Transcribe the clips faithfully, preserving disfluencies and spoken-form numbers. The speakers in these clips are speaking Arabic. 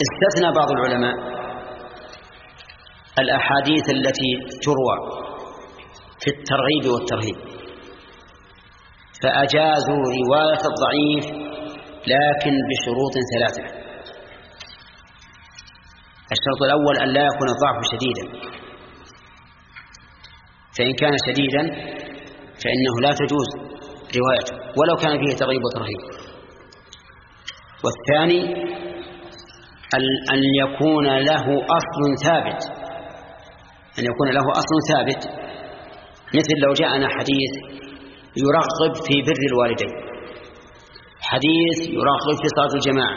استثنى بعض العلماء الأحاديث التي تروى في الترغيب والترهيب، فأجازوا رواية الضعيف لكن بشروط ثلاثة. الشرط الأول أن لا يكون الضعف شديدا، فإن كان شديدا فإنه لا تجوز روايته ولو كان فيه ترغيب وترهيب. والثاني أن يكون له أصل ثابت، أن يكون له أصل ثابت، مثل لو جاءنا حديث يرغب في بر الوالدين، حديث يرغب في صلاة الجماعة،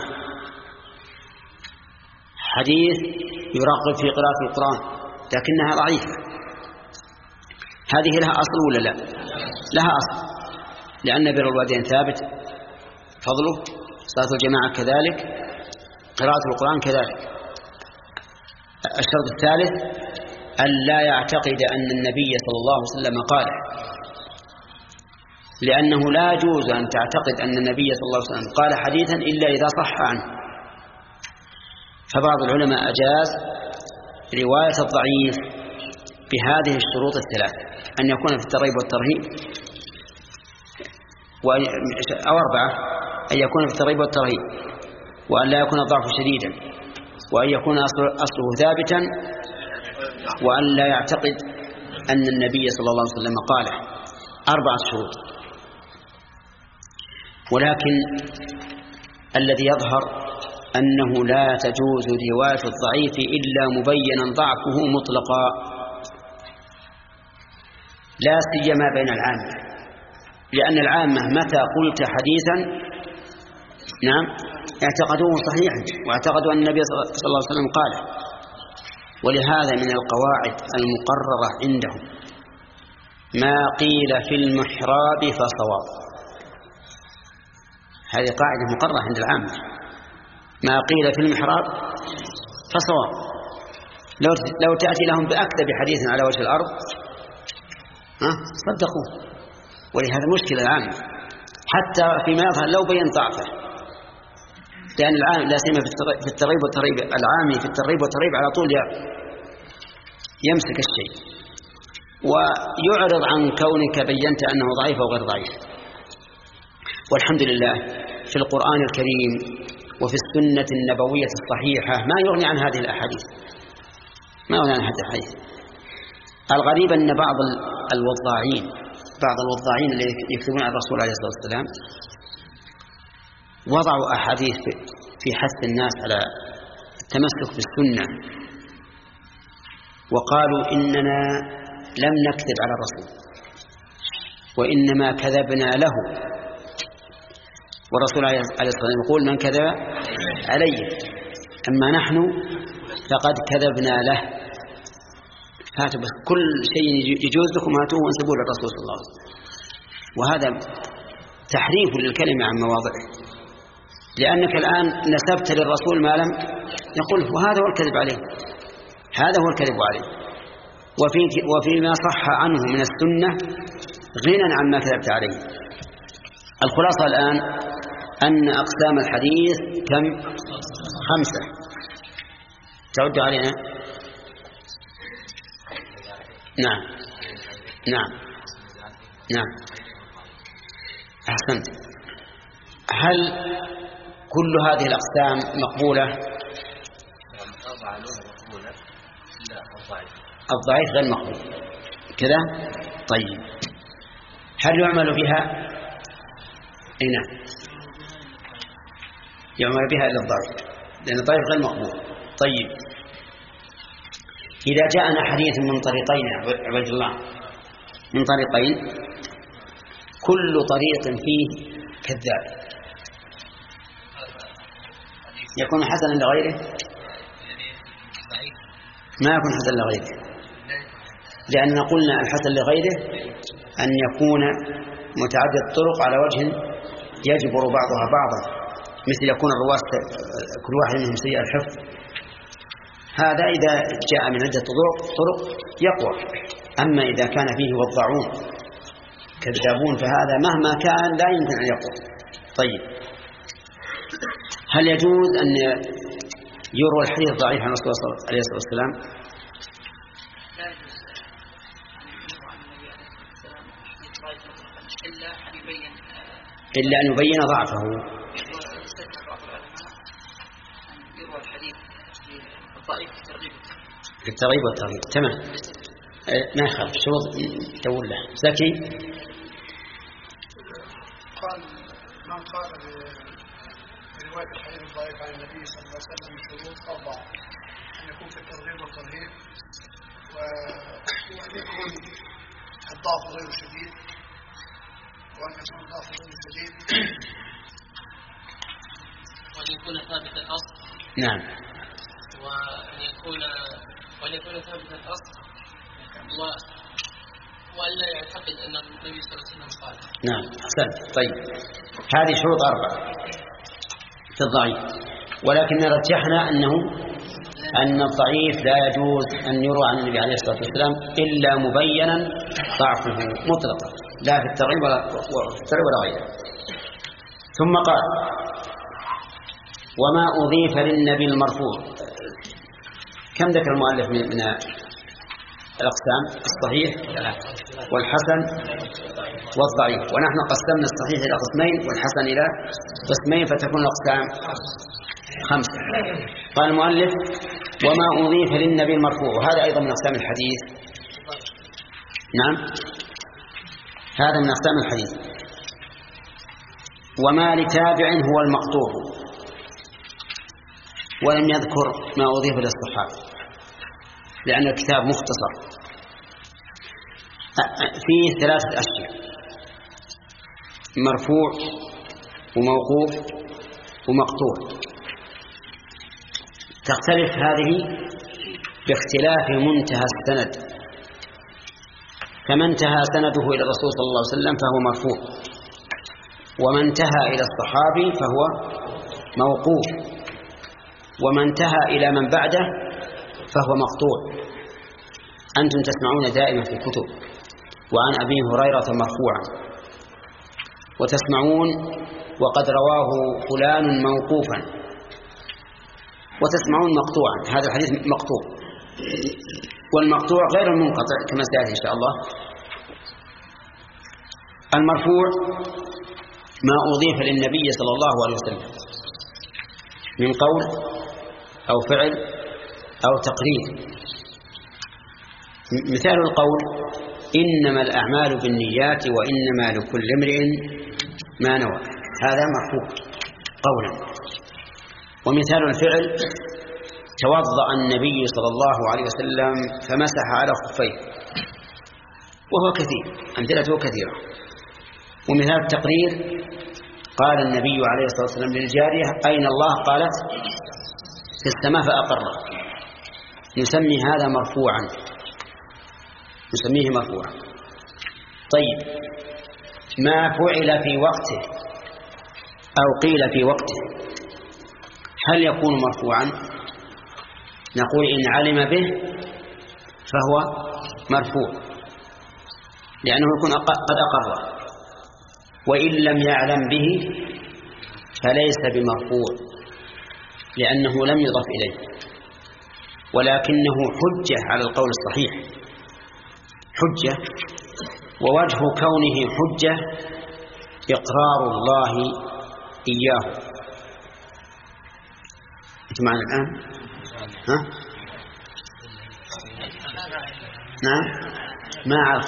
حديث يرغب في قراءة القرآن لكنها ضعيفة، هذه لها أصل ولا لا؟ لها أصل، لأن بر الوالدين ثابت فضله، صلاة الجماعة كذلك، قراءة القرآن كذلك. الشرط الثالث أن لا يعتقد أن النبي صلى الله عليه وسلم قال، لأنه لا يجوز أن تعتقد أن النبي صلى الله عليه وسلم قال حديثا إلا إذا صح عنه. فبعض العلماء أجاز رواية الضعيف بهذه الشروط الثلاث، أن يكون في الترغيب والترهيب، أو أربعة، أن يكون في الترغيب والترهيب، وأن لا يكون الضعف شديدا، وأن يكون أصله ثابتا، وأن لا يعتقد أن النبي صلى الله عليه وسلم قاله. أربعة شروط. ولكن الذي يظهر أنه لا تجوز رواية الضعيف إلا مبينا ضعفه مطلقا، لا سيما بين العامة، لأن العامة متى قلت حديثا نعم اعتقدوه صحيحا واعتقدوا أن النبي صلى الله عليه وسلم قاله. ولهذا من القواعد المقررة عندهم ما قيل في المحراب فصواب، هذه قاعدة مقررة عند العامة، ما قيل في المحراب فصواب. لو لو تأتي لهم بأكذب حديث على وجه الأرض ها صدقوه. ولهذا مشكلة العامة حتى فيما يظهر لو بين ضعفه، لأن العام لا سيما في الترغيب والترهيب، العامي في الترغيب والترهيب على طول يمسك الشيء ويعرض عن كونك بينت أنه ضعيف أو غير ضعيف. والحمد لله في القرآن الكريم وفي السنة النبوية الصحيحة ما يغني عن هذه الأحاديث، ما يغني عن هذه الأحاديث. الغريب أن بعض الوضاعين بعض الوضاعين اللي يكتبون عن الرسول عليه الصلاة والسلام وضعوا أحاديث في حث الناس على التمسك بالسنة، وقالوا إننا لم نكذب على الرسول وإنما كذبنا له، والرسول عليه الصلاة والسلام يقول من كذب علي أما نحن فقد كذبنا له. هاتوا بس كل شيء يجوز لكم هاتوه وانسبوه للرسول صلى الله عليه وسلم، وهذا تحريف للكلمة عن مواضعه، لأنك الآن نسبت للرسول ما لم يقول، وهذا هو الكذب عليه، هذا هو الكذب عليه. وفي وفيما صح عنه من السنة غنى عما كذبت عليه. الخلاصة الآن أن أقسام الحديث كم؟ خمسة. تعد علينا؟ نعم نعم نعم أحسنت. هل كل هذه الأقسام مقبولة؟ الضعيف غير مقبول كذا. طيب هل يعمل بها؟ اي نعم يعمل بها إلى الضعيف، لأن الضعيف غير مقبول. طيب إذا جاءنا حديث من طريقين عبد الله، من طريقين كل طريق فيه كذاب، يكون حسنا لغيره؟ ما يكون حسنا لغيره، لأن قلنا الحسن لغيره أن يكون متعدد الطرق على وجه يجبر بعضها بعضا، مثل يكون الرواة كل واحد منهم سيء الحفظ، هذا إذا جاء من عدة طرق طرق يقوى. أما إذا كان فيه وضعون كذابون فهذا مهما كان لا يمكن أن يقوى. طيب هل يجوز أن يروى الحديث ضعيف عن رسول الله عليه الصلاة والسلام إلا أن يبين ضعفه. في الترغيب والترهيب تمام. ما يخالف شروط تقول له زكي. قال من قال برواية الحديث الضعيف عن النبي صلى الله عليه وسلم شروط أربعة: أن يكون في الترغيب والترهيب، وأن يكون الضعف غير شديد، وأن يكون الضعف غير شديد، وأن يكون ثابت الأصل. نعم. وأن يكون وأن يكون ثابت الأصل و... وألا يعتقد أن النبي صلى الله عليه وسلم قال. نعم أحسنت. طيب هذه شروط أربعة في الضعيف، ولكن رجحنا أنه أن الضعيف لا يجوز أن يروى عن النبي عليه الصلاة والسلام إلا مبينا ضعفه مطلقا، لا في الترغيب ولا غيره. ثم قال: وما أضيف للنبي المرفوع. كم ذكر المؤلف من الأقسام؟ الصحيح والحسن والضعيف، ونحن قسمنا الصحيح إلى قسمين والحسن إلى قسمين، فتكون الأقسام خمسة. قال المؤلف: وما أضيف للنبي المرفوع، وهذا أيضا من أقسام الحديث. نعم هذا من أقسام الحديث. وما لتابع هو المقطوع، ولم يذكر ما أضيف للصحابة لأن الكتاب مختصر. فيه ثلاثة أشياء: مرفوع وموقوف ومقطوع. تختلف هذه باختلاف منتهى السند، فمن انتهى سنده إلى الرسول صلى الله عليه وسلم فهو مرفوع، ومن انتهى إلى الصحابي فهو موقوف، ومن انتهى إلى من بعده فهو مقطوع. أنتم تسمعون دائما في الكتب وعن أبي هريرة مرفوعا، وتسمعون وقد رواه فلان موقوفا، وتسمعون مقطوعا. هذا الحديث مقطوع، والمقطوع غير المنقطع كما سيأتي إن شاء الله. المرفوع ما أضيف للنبي صلى الله عليه وسلم من قول أو فعل أو تقرير. مثال القول: إنما الأعمال بالنيات وإنما لكل امرئ ما نوى، هذا مرفوع قولا. ومثال الفعل: توضأ النبي صلى الله عليه وسلم فمسح على خفيه، وهو كثير، أمثلته كثيرة. ومثال التقرير: قال النبي عليه الصلاة والسلام للجارية: أين الله؟ قالت: في السماء فأقره. نسمي هذا مرفوعا، نسميه مرفوعا. طيب ما فعل في وقته أو قيل في وقته هل يكون مرفوعا؟ نقول إن علم به فهو مرفوع لأنه يكون قد أقره، وإن لم يعلم به فليس بمرفوع لأنه لم يضف إليه، ولكنه حجة على القول الصحيح، حجة. ووجه كونه حجة إقرار الله إياه. أنتم معنا الآن؟ ها؟ نعم ما عرف.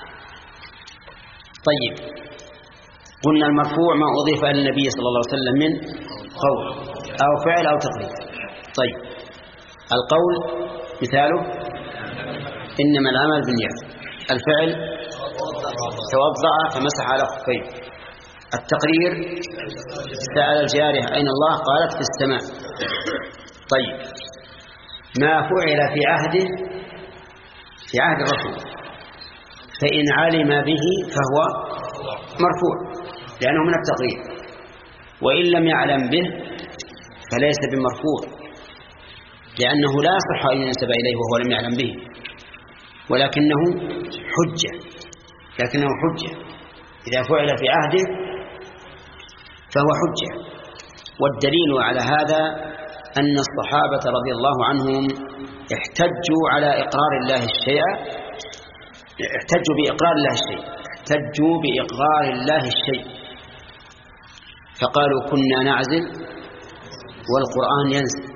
طيب قلنا المرفوع ما أضيف إلى النبي صلى الله عليه وسلم من قول أو فعل أو تقرير. طيب القول مثاله: إنما العمل بالنيات. الفعل: توضأ فمسح على خفيه. التقرير: سأل الجارية: أين الله؟ قالت: في السماء. طيب ما فعل في عهده في عهد الرسول فإن علم به فهو مرفوع لأنه من التقرير، وإن لم يعلم به فليس بمرفوع لأنه لا يصح أن ينسب إليه وهو لم يعلم به، ولكنه حجة لكنه حجة إذا فعل في عهده فهو حجة. والدليل على هذا أن الصحابة رضي الله عنهم احتجوا على إقرار الله الشيء، احتجوا بإقرار الله الشيء احتجوا بإقرار الله الشيء فقالوا كنا نعزل والقرآن ينزل.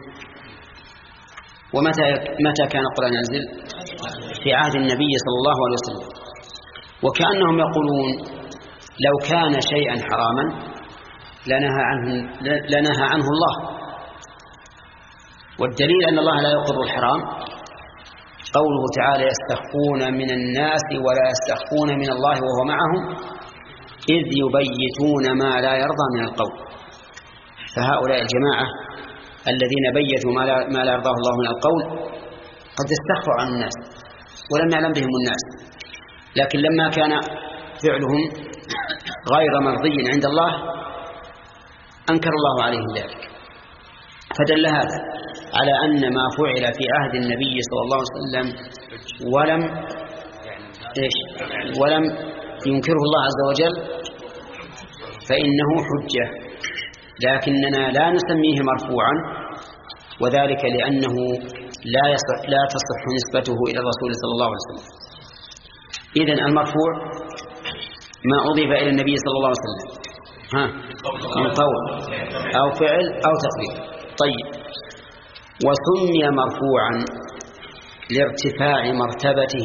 ومتى متى كان القرآن ينزل؟ في عهد النبي صلى الله عليه وسلم. وكأنهم يقولون لو كان شيئا حراما لنهى عنه, لنهى عنه الله. والدليل أن الله لا يقر الحرام قوله تعالى يستخفون من الناس ولا يستخفون من الله وهو معهم إذ يبيتون ما لا يرضى من القول. فهؤلاء الجماعة الذين بيتوا ما لا, ما لا يرضاه الله من القول قد استخفوا عن الناس ولم يعلم بهم الناس، لكن لما كان فعلهم غير مرضي عند الله أنكر الله عليهم ذلك. فدل هذا على أن ما فعل في عهد النبي صلى الله عليه وسلم ولم إيش ولم ينكره الله عز وجل فإنه حجة، لكننا لا نسميه مرفوعا، وذلك لأنه لا يصح لا تصح نسبته إلى الرسول صلى الله عليه وسلم. إذن المرفوع ما أضيف إلى النبي صلى الله عليه وسلم ها من قول أو فعل أو تقرير. طيب، وسمي مرفوعا لارتفاع مرتبته،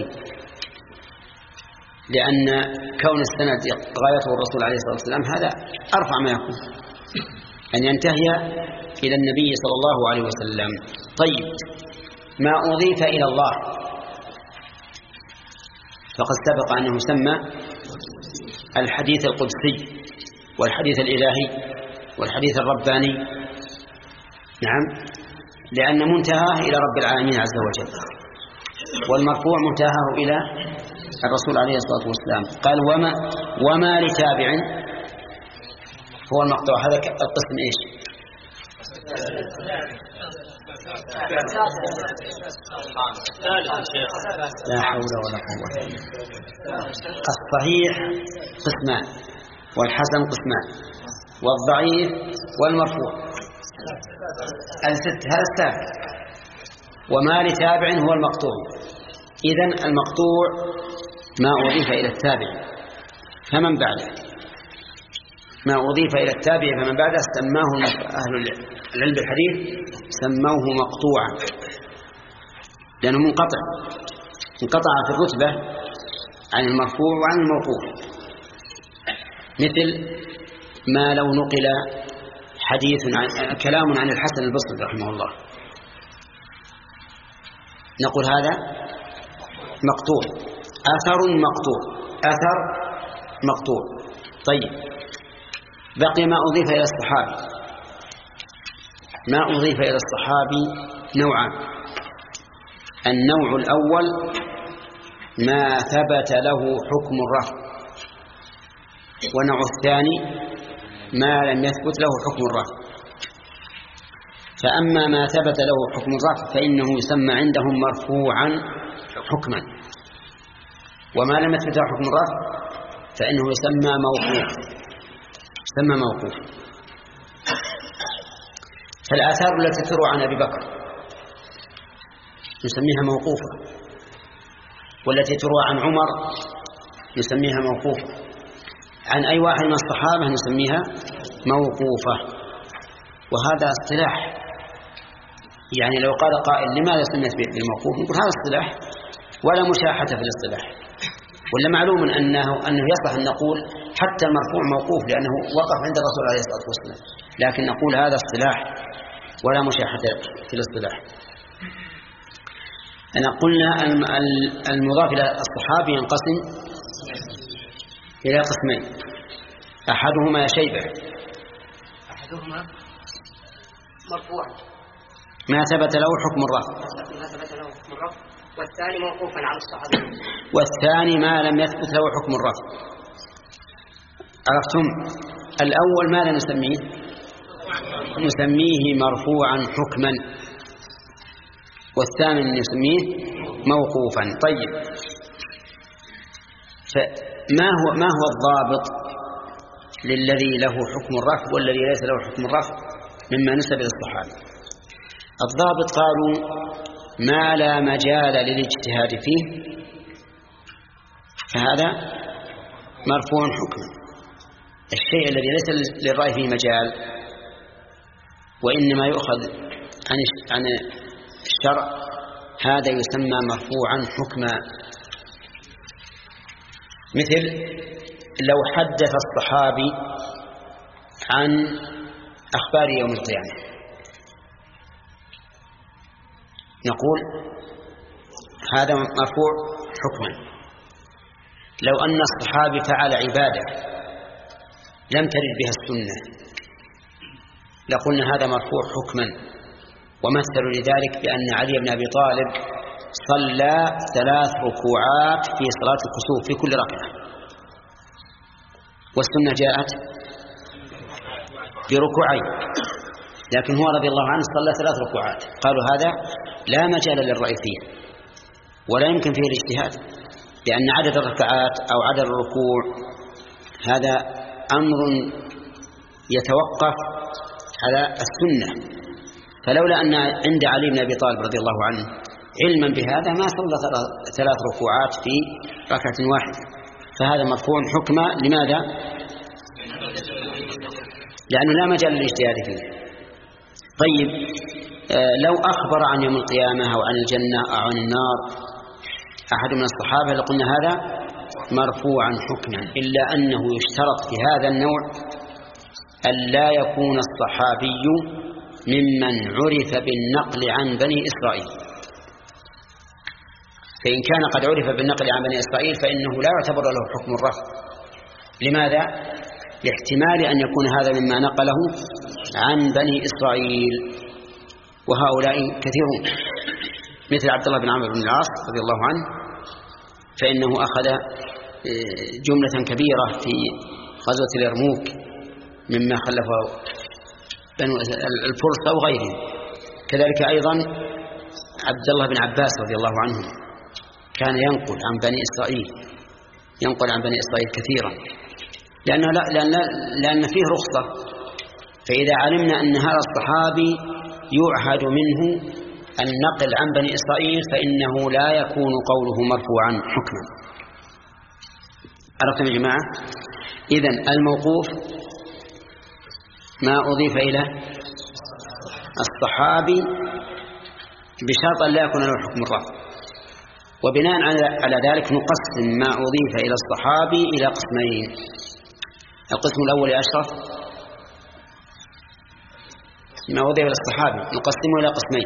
لأن كون السند غايته الرسول عليه الصلاة والسلام هذا أرفع ما يكون، أن ينتهي إلى النبي صلى الله عليه وسلم. طيب، ما أضيف إلى الله فقد سبق أنه سمى الحديث القدسي والحديث الإلهي والحديث الرباني، نعم، لأن منتهاه إلى رب العالمين عز وجل، والمرفوع منتهاه إلى الرسول عليه الصلاة والسلام. قال وما, وما لتابع هو المقطوع. هذا القسم إيش؟ لا حول ولا قوة. الصحيح قسمان، والحسن قسمان، والضعيف والمرفوع. الست هذا السابع، وما لتابع هو المقطوع. إذن المقطوع ما أضيف إلى التابع فمن بعده، ما أضيف إلى التابع فمن بعده سماه أهل العلم بالحديث سموه مقطوعا، لأنه منقطع انقطع في الرتبة عن المرفوع وعن الموقوف. مثل ما لو نقل حديث عن كلام عن الحسن البصري رحمه الله نقول هذا مقطوع، أثر مقطوع، أثر مقطوع. طيب، بقي ما أضيف إلى الصحابي. ما أضيف إلى الصحابي نوعان: النوع الأول ما ثبت له حكم الرفع، والنوع الثاني ما لم يثبت له حكم الرفع. فأما ما ثبت له حكم الرفع فإنه يسمى عندهم مرفوعا حكما، وما لم يثبت له حكم الرفع فإنه يسمى موقوف يسمى موقوف. فالآثار التي تروى عن أبي بكر نسميها موقوفة، والتي تروى عن عمر نسميها موقوفة، عن أي واحد من الصحابة نسميها موقوفة. وهذا اصطلاح، يعني لو قال قائل لماذا سميت بالموقوف نقول هذا اصطلاح ولا مشاحة في الاصطلاح، ولا معلوم أنه, أنه يصح أن نقول حتى المرفوع موقوف لأنه وقف عند الرسول عليه الصلاة والسلام، لكن نقول هذا اصطلاح ولا مشاحة في الاصطلاح. أنا قلنا المضاف إلى الصحابي ينقسم إلى قسمين: أحدهما يا شيبة أحدهما مرفوع ما ثبت له حكم الرفع، ما ثبت له حكم الرفع، والثاني موقوفا على الصحابي، والثاني ما لم يثبت له حكم الرفع. عرفتم؟ الأول ماذا نسميه؟ نسميه مرفوعا حكما، والثاني نسميه موقوفا. طيب، فما هو ما هو الضابط للذي له حكم الرفع والذي ليس له حكم الرفع مما نسب إلى الصحابة؟ الضابط قالوا ما لا مجال للاجتهاد فيه فهذا مرفوع حكما. الشيء الذي ليس للرأي فيه مجال وإنما يؤخذ عن الشرع هذا يسمى مرفوعا حكما. مثل لو حدث الصحابي عن أخبار يوم القيامة نقول هذا مرفوع حكما. لو أن الصحابي فعل عبادة لم ترد بها السنة لقلنا هذا مرفوع حكما. ومثلوا لذلك بأن علي بن أبي طالب صلى ثلاث ركوعات في صلاة الكسوف في كل ركعة، والسنة جاءت بركوعين، لكن هو رضي الله عنه صلى ثلاث ركوعات. قالوا هذا لا مجال للرأي فيه ولا يمكن فيه الاجتهاد، لأن عدد الركعات أو عدد الركوع هذا أمر يتوقف على السنة. فلولا أن عند علي بن أبي طالب رضي الله عنه علما بهذا ما صلى ثلاث ركوعات في ركعة واحدة، فهذا مرفوع حكما. لماذا؟ لأنه لا مجال للاجتهاد فيه. طيب آه لو أخبر عن يوم القيامة أو عن الجنة أو عن النار أحد من الصحابة لقلنا هذا مرفوعا حكما، إلا أنه يشترط في هذا النوع أن لا يكون الصحابي ممن عرف بالنقل عن بني إسرائيل. فإن كان قد عرف بالنقل عن بني إسرائيل فإنه لا يعتبر له حكم الرفع. لماذا؟ لاحتمال أن يكون هذا مما نقله عن بني إسرائيل، وهؤلاء كثيرون، مثل عبد الله بن عمرو بن العاص رضي الله عنه، فإنه أخذ جملة كبيرة في غزوة اليرموك مما خلفه بنو الفرس أو غيرهم. كذلك أيضا عبد الله بن عباس رضي الله عنه كان ينقل عن بني إسرائيل ينقل عن بني إسرائيل كثيرا، لأنه لا لأن, لأن فيه رخصة. فإذا علمنا أن هذا الصحابي يعهد منه النقل عن بني إسرائيل فإنه لا يكون قوله مرفوعا حكما. عرفتم يا جماعة؟ إذن الموقوف ما أضيف إلى الصحابي بشرط أن لا يكون له حكم الرفع. وبناء على ذلك نقسم ما أضيف إلى الصحابي إلى قسمين. القسم الأول يا أشرف ما أضيف إلى الصحابي نقسمه إلى قسمين.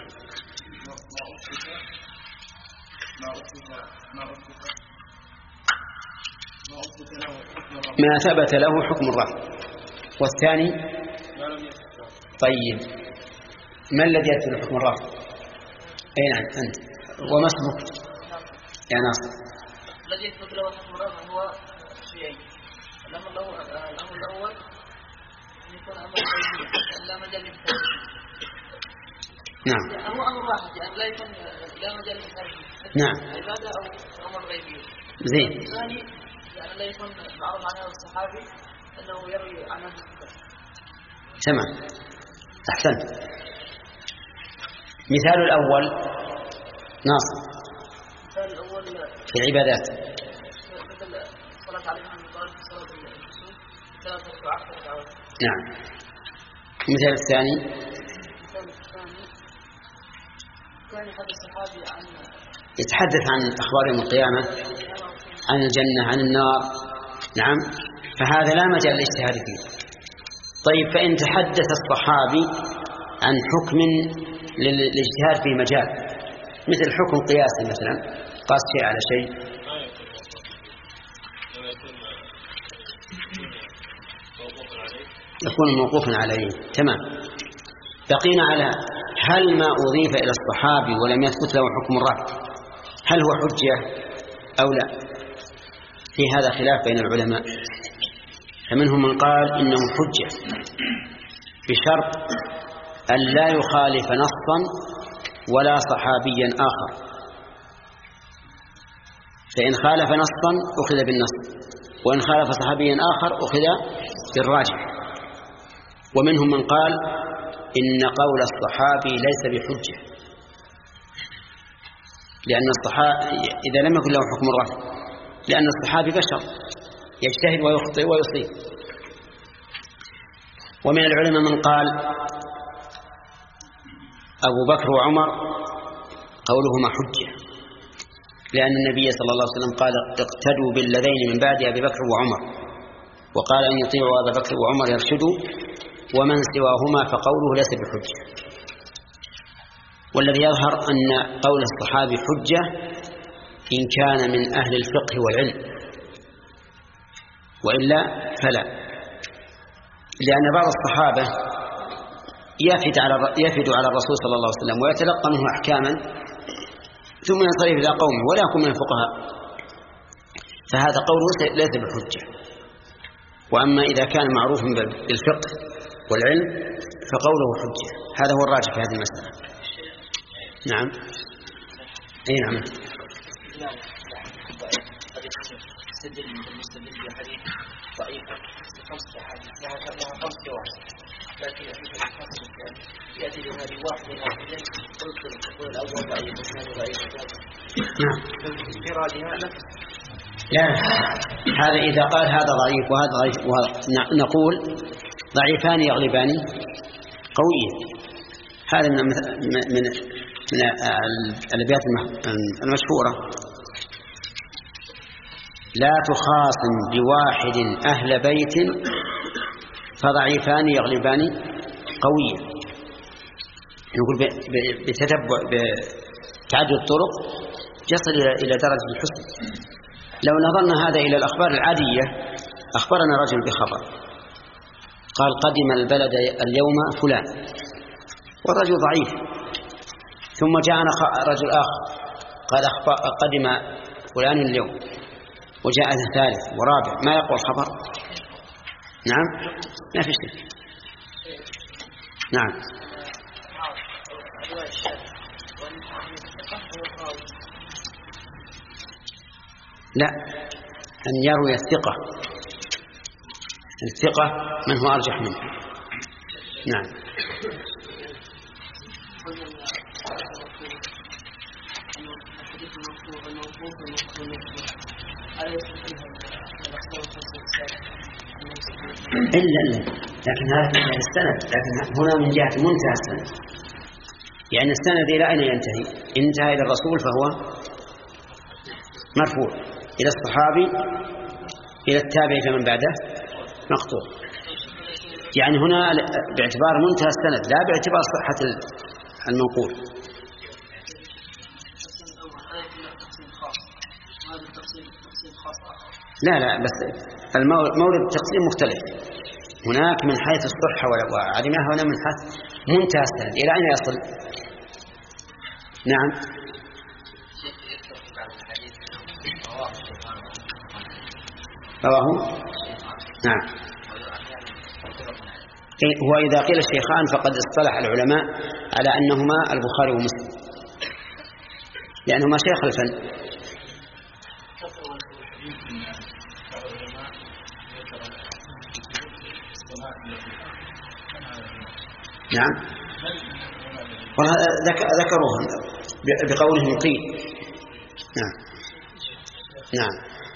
ما ثبت له حكم الرفع. والثاني طيب ما الذي يثبت حكم الرفع؟ أي نعم أنت. وما اسمك يا ناصر؟ الذي يثبت له حكم الرفع هو شيئين. الأمر الأول أن يكون أمر غيبي لا مجال للتأويل. نعم. هو أمر واحد يعني لا يكون لا مجال للتأويل. نعم. عبادة أو أمر غيبي. زين. الثاني يعني لا يكون معروف عن هذا الصحابي أنه يروي عن هذا الكتاب. تمام. أحسنت. مثال الأول ناصر. مثال الأول في العبادات. مثل الصلاة عليه من قال في صلاة الكسوف ثلاث ركعات ركعات. نعم. مثال الثاني. مثال الثاني كان هذا الصحابي عن يتحدث عن أخبار يوم القيامة، عن الجنة، عن النار. نعم. فهذا لا مجال للاجتهاد فيه. طيب فإن تحدث الصحابي عن حكم للاجتهاد في مجال مثل حكم قياسي مثلا قاس شيء على شيء يكون موقوفا عليه. تمام. بقينا على هل ما أضيف إلى الصحابي ولم يثبت له حكم الرفع هل هو حجة أو لا؟ في هذا خلاف بين العلماء، فمنهم من قال إنه حجة بشرط أن لا يخالف نصا ولا صحابيا آخر، فإن خالف نصا أخذ بالنص وإن خالف صحابيا آخر أخذ بالراجح. ومنهم من قال إن قول الصحابي ليس بحجة، لأن الصحابي إذا لم يكن له حكم الرفع، لأن الصحابي بشر يجتهد ويخطئ ويصيب. ومن العلماء من قال أبو بكر وعمر قولهما حجة، لأن النبي صلى الله عليه وسلم قال اقتدوا بالذين من بعد أبي بكر وعمر، وقال أن يطيعوا أبا بكر وعمر يرشدوا، ومن سواهما فقوله ليس بحجة. والذي يظهر أن قول الصحابي حجة إن كان من أهل الفقه والعلم، وإلا فلا، لأن بعض الصحابة يفد على يفد على الرسول صلى الله عليه وسلم ويتلقى منه أحكاما ثم ينصرف إلى قومه ولا يكون من الفقهاء، فهذا قوله ليس بحجة. وأما إذا كان معروف بالفقه والعلم فقوله حجة. هذا هو الراجح في هذه المسألة. نعم. أي نعم. استدل المستدل بحديث ضعيف بخمس أحاديث لها خمس جوانب، لكن يأتي بهذه واحدة واحدة ويذكر الأول ضعيف والثاني ضعيف والثالث. نعم. انفرادها نفس. لا، هذا إذا قال هذا ضعيف وهذا ضعيف نقول ضعيفان يغلبان قويا. هذا من من من الأبيات المشهورة: لا تخاصم بواحد أهل بيت فضعيفان يغلبان قويا. نقول بتتبع بتعدد الطرق يصل إلى درجة الحسن. لو نظرنا هذا إلى الأخبار العادية، أخبرنا رجل بخبر قال قدم البلد اليوم فلان، والرجل ضعيف، ثم جاءنا رجل آخر قال قدم فلان اليوم، وجاء ثالث ورابع، ما يقوى الخبر؟ نعم، ما في شيء. نعم. لا، أن يروي الثقة، الثقة من هو أرجح منه. نعم. إلا إلا لكن هذا من جهة السند، لكن هنا من جهة منتهى السند، يعني السند إلى أين ينتهي؟ انتهى إلى الرسول فهو مرفوع، إلى الصحابي، إلى التابع فمن بعده مقطوع. يعني هنا باعتبار منتهى السند لا باعتبار صحة المنقول. لا لا بس المورد التقسيم مختلف، هناك من حيث الصحة وعدمها، هنا من حيث منتهى السند إلى أين يصل. نعم. رواه. نعم. هو إذا قيل الشيخان فقد اصطلح العلماء على أنهما البخاري ومسلم، لأنهما شيخ الفن. نعم. ذكروها بقولهم قيل. نعم. نعم.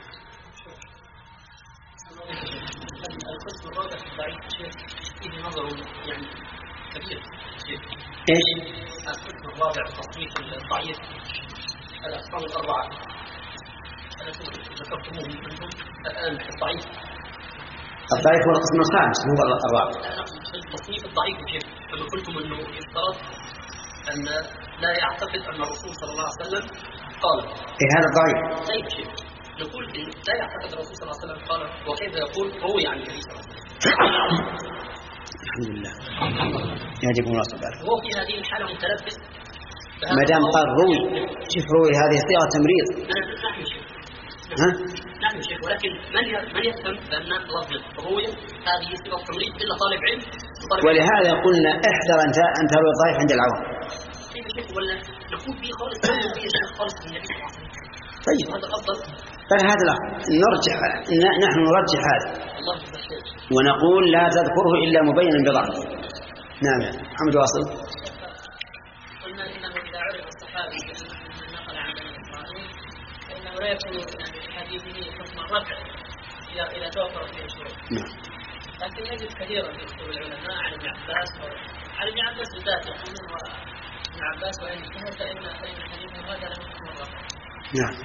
القسم الرابع ضعيف الشيخ فيه نظر يعني كبير جدا. ايش؟ القسم الرابع تصنيف الضعيف الأقسام الأربعة التي ذكرتموه منهم الآن الضعيف. الضعيف هو القسم الخامس مو الرابع. التصنيف الضعيف الشيخ كما قلتم أنه يفترض أن لا يعتقد أن الرسول صلى الله عليه وسلم قال. إيه هذا الضعيف؟ طيب شيخ نقول إن لا يعتقد الرسول صلى الله عليه وسلم قال، وكيف يقول روي عن النبي صلى الله عليه وسلم. الحمد لله يجب الله سبحانه. هو في هذه الحالة متلبس. ما دام قال روي، شوف روي هذه صيغة تمريض. أنا نعم يا شيخ. ها؟ نعم يا شيخ، ولكن من من يفهم بأن لفظ روي هذه صيغة تمريض إلا طالب علم. ولهذا قلنا احذر أن أن تروي الضعيف عند العوام. طيب يا شيخ، ولا نقول فيه خالص فيه شيخ خالص من النبي صلى الله عليه وسلم. طيب هذا أفضل. فهذا لا نرجع نحن نرجع هذا ونقول لا تذكره إلا مبينا بضعف. نعم محمد واصل. قلنا إنه إذا عرف الصحابي من نقل عن بني إسرائيل فإنه لا يكون في حديثه حكم الرفع إذا إذا توفر فيه الشروط. نعم. لكن نجد كثيرا في كتب العلماء عن ابن عباس عن ابن عباس بالذات يقولون ابن عباس وإن اجتهد فإن فإن حديثه هذا له حكم الرفع. نعم.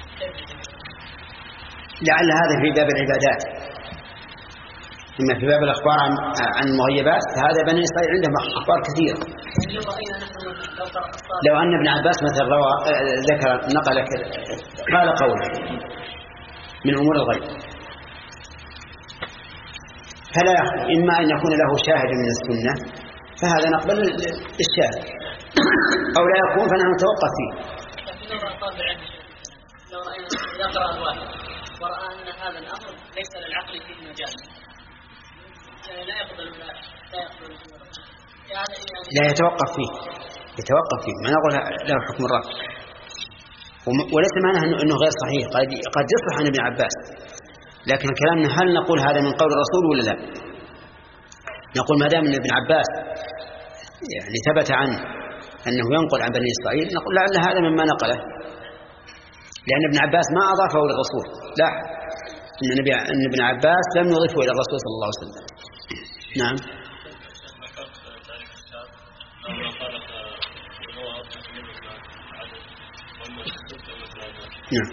لعل هذا في باب العبادات، إما في باب الأخبار عن عن المغيبات فهذا بني إسرائيل عندهم أخبار كثيرة. لو أن ابن عباس مثلا روى ذكر نقل قال قولا من أمور الغيب فلا يخلو إما أن يكون له شاهد من السنة فهذا نقبل الشاهد أو لا يكون فنحن نتوقف فيه. لو رأينا ذكر الواحد ورأى أن هذا الأمر ليس للعقل فيه مجال لا يقبل لا يقبل لا يتوقف فيه يتوقف فيه ما نقول له حكم الرفع وليس معناه أنه غير صحيح قد قد يصح عن ابن عباس لكن كلامنا هل نقول هذا من قول الرسول ولا لا؟ نقول ما دام ان ابن عباس يعني ثبت عنه أنه ينقل عن بني إسرائيل نقول لعل هذا مما نقله لأن ابن عباس ما أضافه إلى الرسول لا أن ابن عباس لم يضيفه إلى الرسول صلى الله عليه وسلم. نعم. نعم.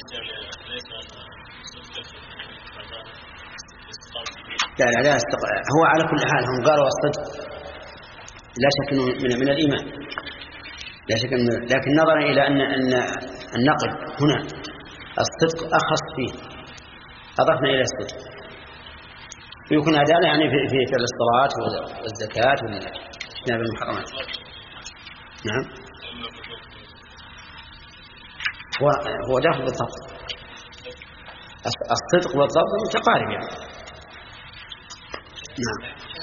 لا لا لا هو على كل حال هم قالوا الصدق لا شك من من الإيمان لا شك من لكن نظرا إلى أن أن النقل هنا الصدق أخص فيه أضفنا إلى الصدق ويكون عدالة يعني في في في الصلاة والزكاة واجتناب المحرمات. نعم. هو هو داخل بالضبط الصدق والضبط متقارب يعني. نعم.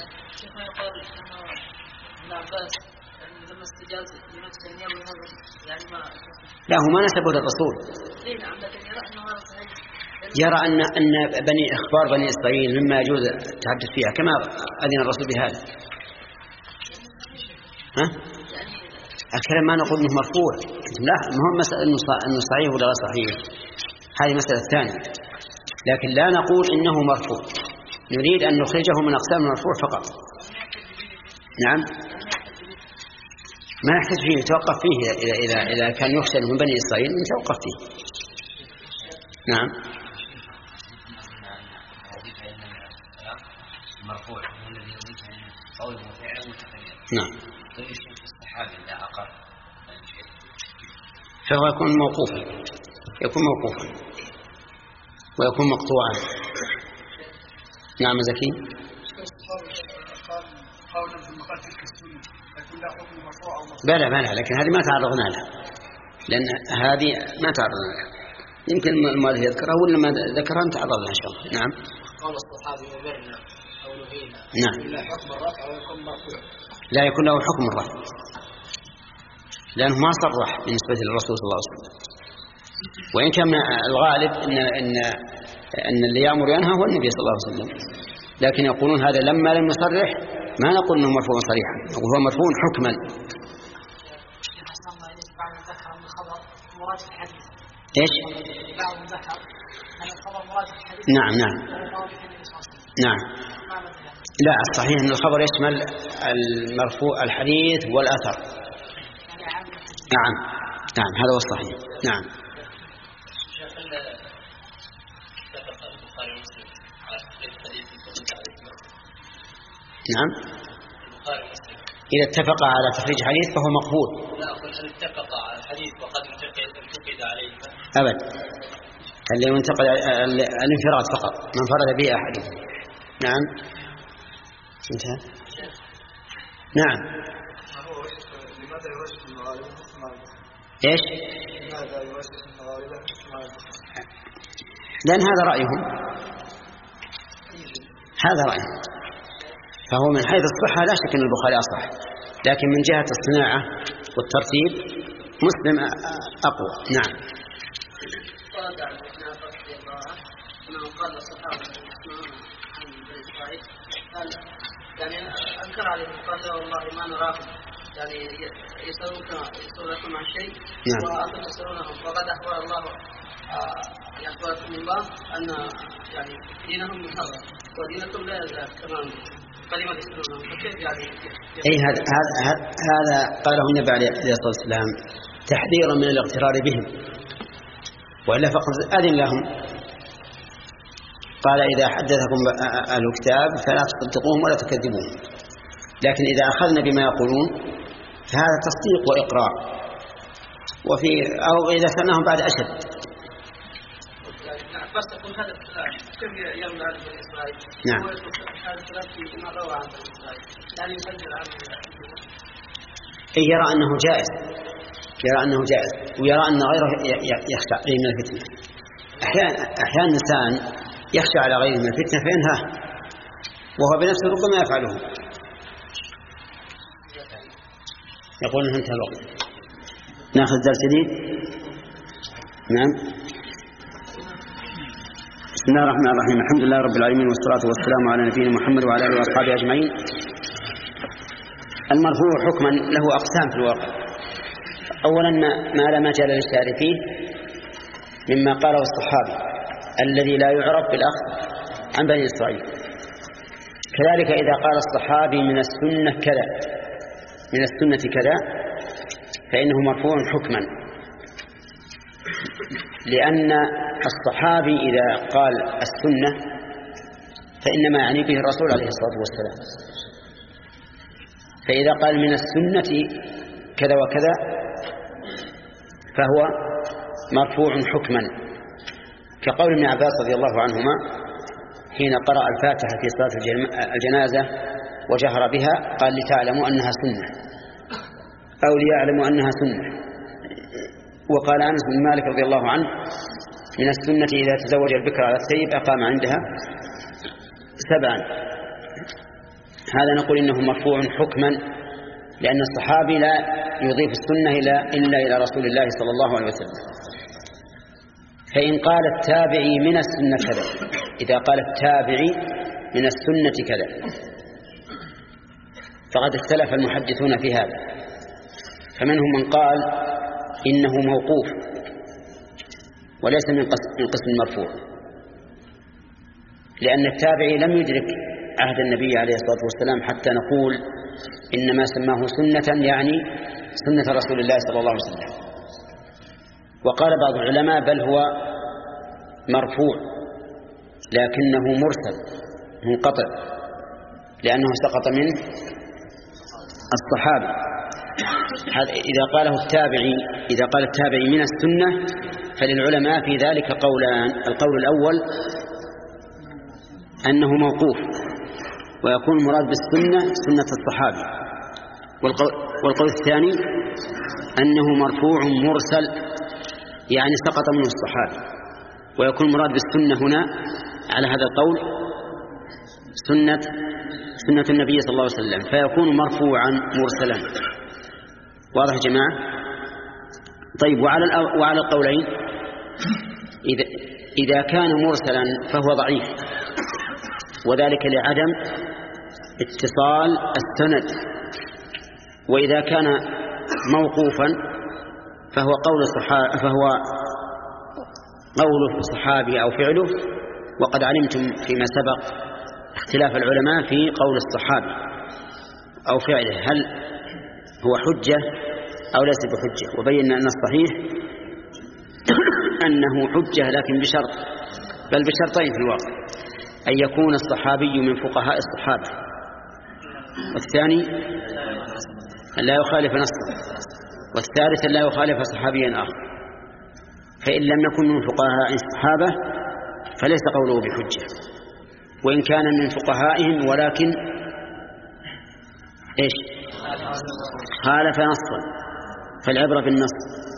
لا هو ما نسبه للرسول يرى أن أن بني إخبار بني إسرائيل مما يجوز التحدث فيها كما أذن الرسول بهذا. ها؟ الكلام ما نقول إنه مرفوع لا ما هو مسألة إنه صحيح ولا غير صحيح هذه مسألة ثانية لكن لا نقول إنه مرفوع نريد أن نخرجه من أقسام المرفوع فقط. نعم. ما نحتاج فيه نتوقف فيه إذا إذا إذا كان يخشى من بني إسرائيل نتوقف فيه. نعم. مرفوع الذي يضيف قوله وفعله متكلم. نعم. الصحابي لا أقر فهو يكون موقوفا يكون موقوفا ويكون مقطوعا. نعم زكي. بلى بلى لكن هذه ما تعرضنا لها لأن هذه ما تعرضنا لها يمكن المؤلف يذكرها ولا ما ذكرها نتعرض لها إن شاء الله. نعم. قال الصحابي أمرنا أو نهينا. نعم. لا حكم الرفع ويكون مرفوع. لا يكون له حكم الرفع لأنه ما صرح بالنسبة للرسول صلى الله عليه وسلم وإن كان الغالب إن إن أن اللي يأمر ينهى هو النبي صلى الله عليه وسلم لكن يقولون هذا لما لم يصرح ما نقول إنه مرفوع صريحا نقول هو مرفوع حكما. إيش؟ نعم نعم نعم. لا الصحيح أن الخبر يشمل المرفوع الحديث والأثر. نعم نعم هذا هو الصحيح. نعم. نعم. إذا اتفق على تخريج حديث فهو مقبول. لا أقول أن اتفق على الحديث وقد انتقد عليه أبد اللي ينتقد الانفراد فقط من فرد به أحد. نعم. انتهى. نعم. لماذا يرشد المغاربة؟ إيش؟ لماذا يرشد المغاربة؟ لأن هذا رأيهم هذا رأيهم فهو من حيث الصحة لا شك أن البخاري أصح لكن من جهة الصناعة والترتيب مسلم أقوى. نعم. قال الصحابة عن بني إسرائيل قال يعني أنكر عليه قال والله ما نراكم يعني يسألون يسألون عن شيء وأنتم تسألونهم وقد أخبر الله يعني أخبركم الله أن يعني دينهم محرم ودينكم لا يزال كما كلمة يسألونهم فكيف يعني أي هذا هذا هذا قاله النبي عليه الصلاة والسلام تحذيرا من الاغترار بهم، وإلا فقد أذن لهم، قال إذا حدثكم أهل الكتاب فلا تصدقوهم ولا تكذبوهم، لكن إذا أخذنا بما يقولون فهذا تصديق وإقرار، وفي أو إذا سألناهم بعد أشد. بس تقول هذا الكلام كم يوم بعد بني إسرائيل؟ نعم. هذا الكلام فيما روى عن بني إسرائيل يعني يفجر عنه. أي يرى أنه جائز، يرى أنه جائز ويرى أن غيره يخشى عليه من الفتنة. أحيانا أحيانا الإنسان يخشى على غيره من الفتنة فينهاه وهو بنفسه ربما يفعله. يقول أنه انتهى الوقت. نأخذ درس جديد. نعم. بسم الله الرحمن الرحيم. الحمد لله رب العالمين والصلاة والسلام على نبينا محمد وعلى آله وأصحابه أجمعين. المرفوع حكما له أقسام في الواقع. أولا ما لا مجال للشارع فيه مما قاله الصحابي الذي لا يعرف بالأخذ عن بني إسرائيل. كذلك إذا قال الصحابي من السنة كذا من السنة كذا فإنه مرفوع حكما، لأن الصحابي إذا قال السنة فإنما يعني به الرسول عليه الصلاة والسلام، فإذا قال من السنة كذا وكذا فهو مرفوع حكما، كقول ابن عباس رضي الله عنهما حين قرأ الفاتحة في صلاة الجنازة وجهر بها قال لتعلموا أنها سنة أو ليعلموا أنها سنة. وقال أنس بن مالك رضي الله عنه من السنة إذا تزوج البكر على الثيب أقام عندها سبعا. هذا نقول إنه مرفوع حكما، لأن الصحابي لا يضيف السنة إلا إلى رسول الله صلى الله عليه وسلم. فإن قال التابعي من السنة كذا، إذا قال التابعي من السنة كذا فقد اختلف المحدثون في هذا، فمنهم من قال إنه موقوف وليس من قسم المرفوع، لأن التابعي لم يدرك عهد النبي عليه الصلاة والسلام حتى نقول إنما سماه سنة يعني سنة رسول الله صلى الله عليه وسلم. وقال بعض العلماء بل هو مرفوع لكنه مرسل منقطع لأنه سقط من الصحابة. إذا قاله التابعي إذا قال التابعي من السنة فللعلماء في ذلك قولان. القول الأول أنه موقوف ويكون المراد بالسنة سنة الصحابي، والقول, والقول الثاني أنه مرفوع مرسل يعني سقط منه الصحابي، ويكون المراد بالسنة هنا على هذا القول سنة سنة النبي صلى الله عليه وسلم، فيكون مرفوعا مرسلا. واضح يا جماعة؟ طيب وعلى وعلى القولين إذا إذا كان مرسلا فهو ضعيف، وذلك لعدم اتصال السند، وإذا كان موقوفا فهو قول الصحابي فهو قول الصحابي أو فعله. وقد علمتم فيما سبق اختلاف العلماء في قول الصحابي أو فعله هل هو حجة أو ليس بحجة، وبينا أن الصحيح أنه حجة لكن بشرط، بل بشرطين في الواقع: أن يكون الصحابي من فقهاء الصحابة، والثاني أن لا يخالف نصا، والثالث أن لا يخالف صحابيا آخر. فإن لم يكن من فقهاء الصحابة فليس قوله بحجة، وإن كان من فقهائهم ولكن إيش خالف نصا فالعبرة بالنص.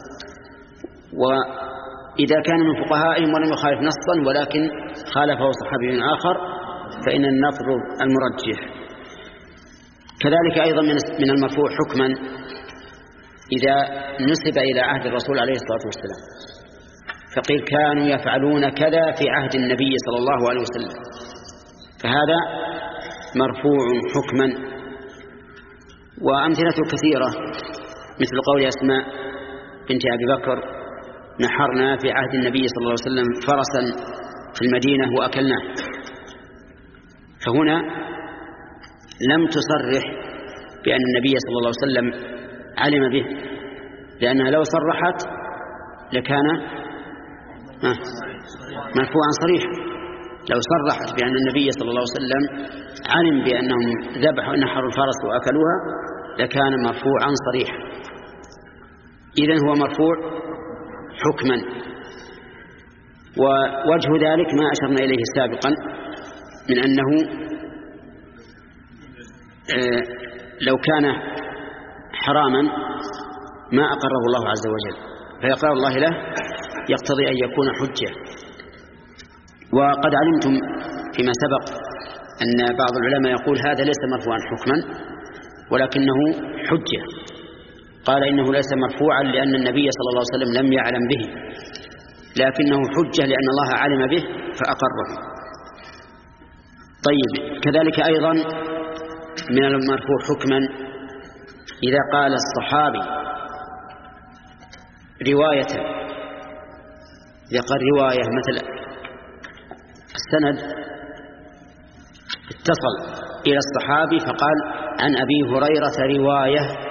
وإذا كان من فقهائهم ولم يخالف نصا ولكن خالفه صحابي آخر فإن النصر المرجح. كذلك أيضا من المرفوع حكما إذا نسب إلى عهد الرسول عليه الصلاة والسلام، فقيل كانوا يفعلون كذا في عهد النبي صلى الله عليه وسلم، فهذا مرفوع حكما. وأمثلته كثيرة مثل قول أسماء بنت أبي بكر: نحرنا في عهد النبي صلى الله عليه وسلم فرسا في المدينة وأكلناه. فهنا لم تصرح بأن النبي صلى الله عليه وسلم علم به، لأنها لو صرحت لكان مرفوعا صريحا. لو صرحت بأن النبي صلى الله عليه وسلم علم بأنهم ذبحوا نحروا الفرس وأكلوها لكان مرفوعا صريحا. إذن هو مرفوع حكما. ووجه ذلك ما أشرنا إليه سابقا من أنه لو كان حراما ما أقره الله عز وجل، فإقرار الله له يقتضي أن يكون حجة. وقد علمتم فيما سبق أن بعض العلماء يقول هذا ليس مرفوعا حكما ولكنه حجة. قال إنه ليس مرفوعا لأن النبي صلى الله عليه وسلم لم يعلم به، لكنه حجة لأن الله علم به فأقره. طيب، كذلك أيضا من المرفوع حكما إذا قال الصحابي رواية، إذا قال رواية مثل السند اتصل إلى الصحابي فقال عن أبي هريرة رواية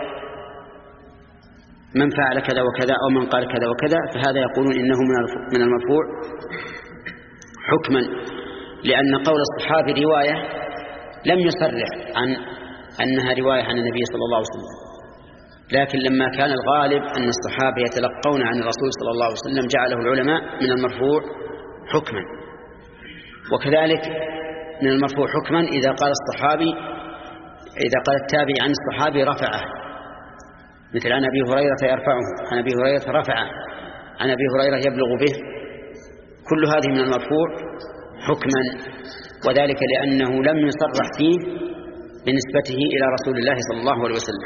من فعل كذا وكذا أو من قال كذا وكذا، فهذا يقولون إنه من المرفوع حكما، لأن قول الصحابي رواية لم يصرح عن أنها رواية عن النبي صلى الله عليه وسلم، لكن لما كان الغالب أن الصحابة يتلقون عن الرسول صلى الله عليه وسلم جعله العلماء من المرفوع حكما. وكذلك من المرفوع حكما إذا قال الصحابي إذا قال التابعي عن الصحابي رفعه، مثل عن أبي هريرة يرفعه، عن أبي هريرة رفعه، عن أبي هريرة يبلغ به. كل هذه من المرفوع حكما، وذلك لأنه لم يصرح فيه بنسبته إلى رسول الله صلى الله عليه وسلم.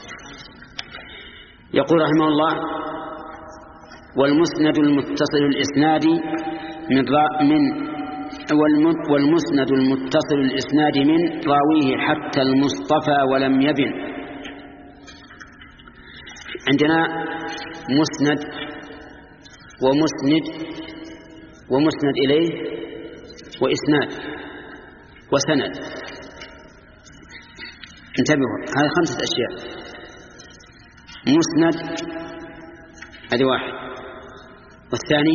يقول رحمه الله: والمسند المتصل الإسناد من من والمسند المتصل الإسناد من راويه حتى المصطفى ولم يبن. عندنا مسند ومسند ومسند إليه وإسناد وسند. انتبهوا، هذه خمسة أشياء. مسند هذه واحد، والثاني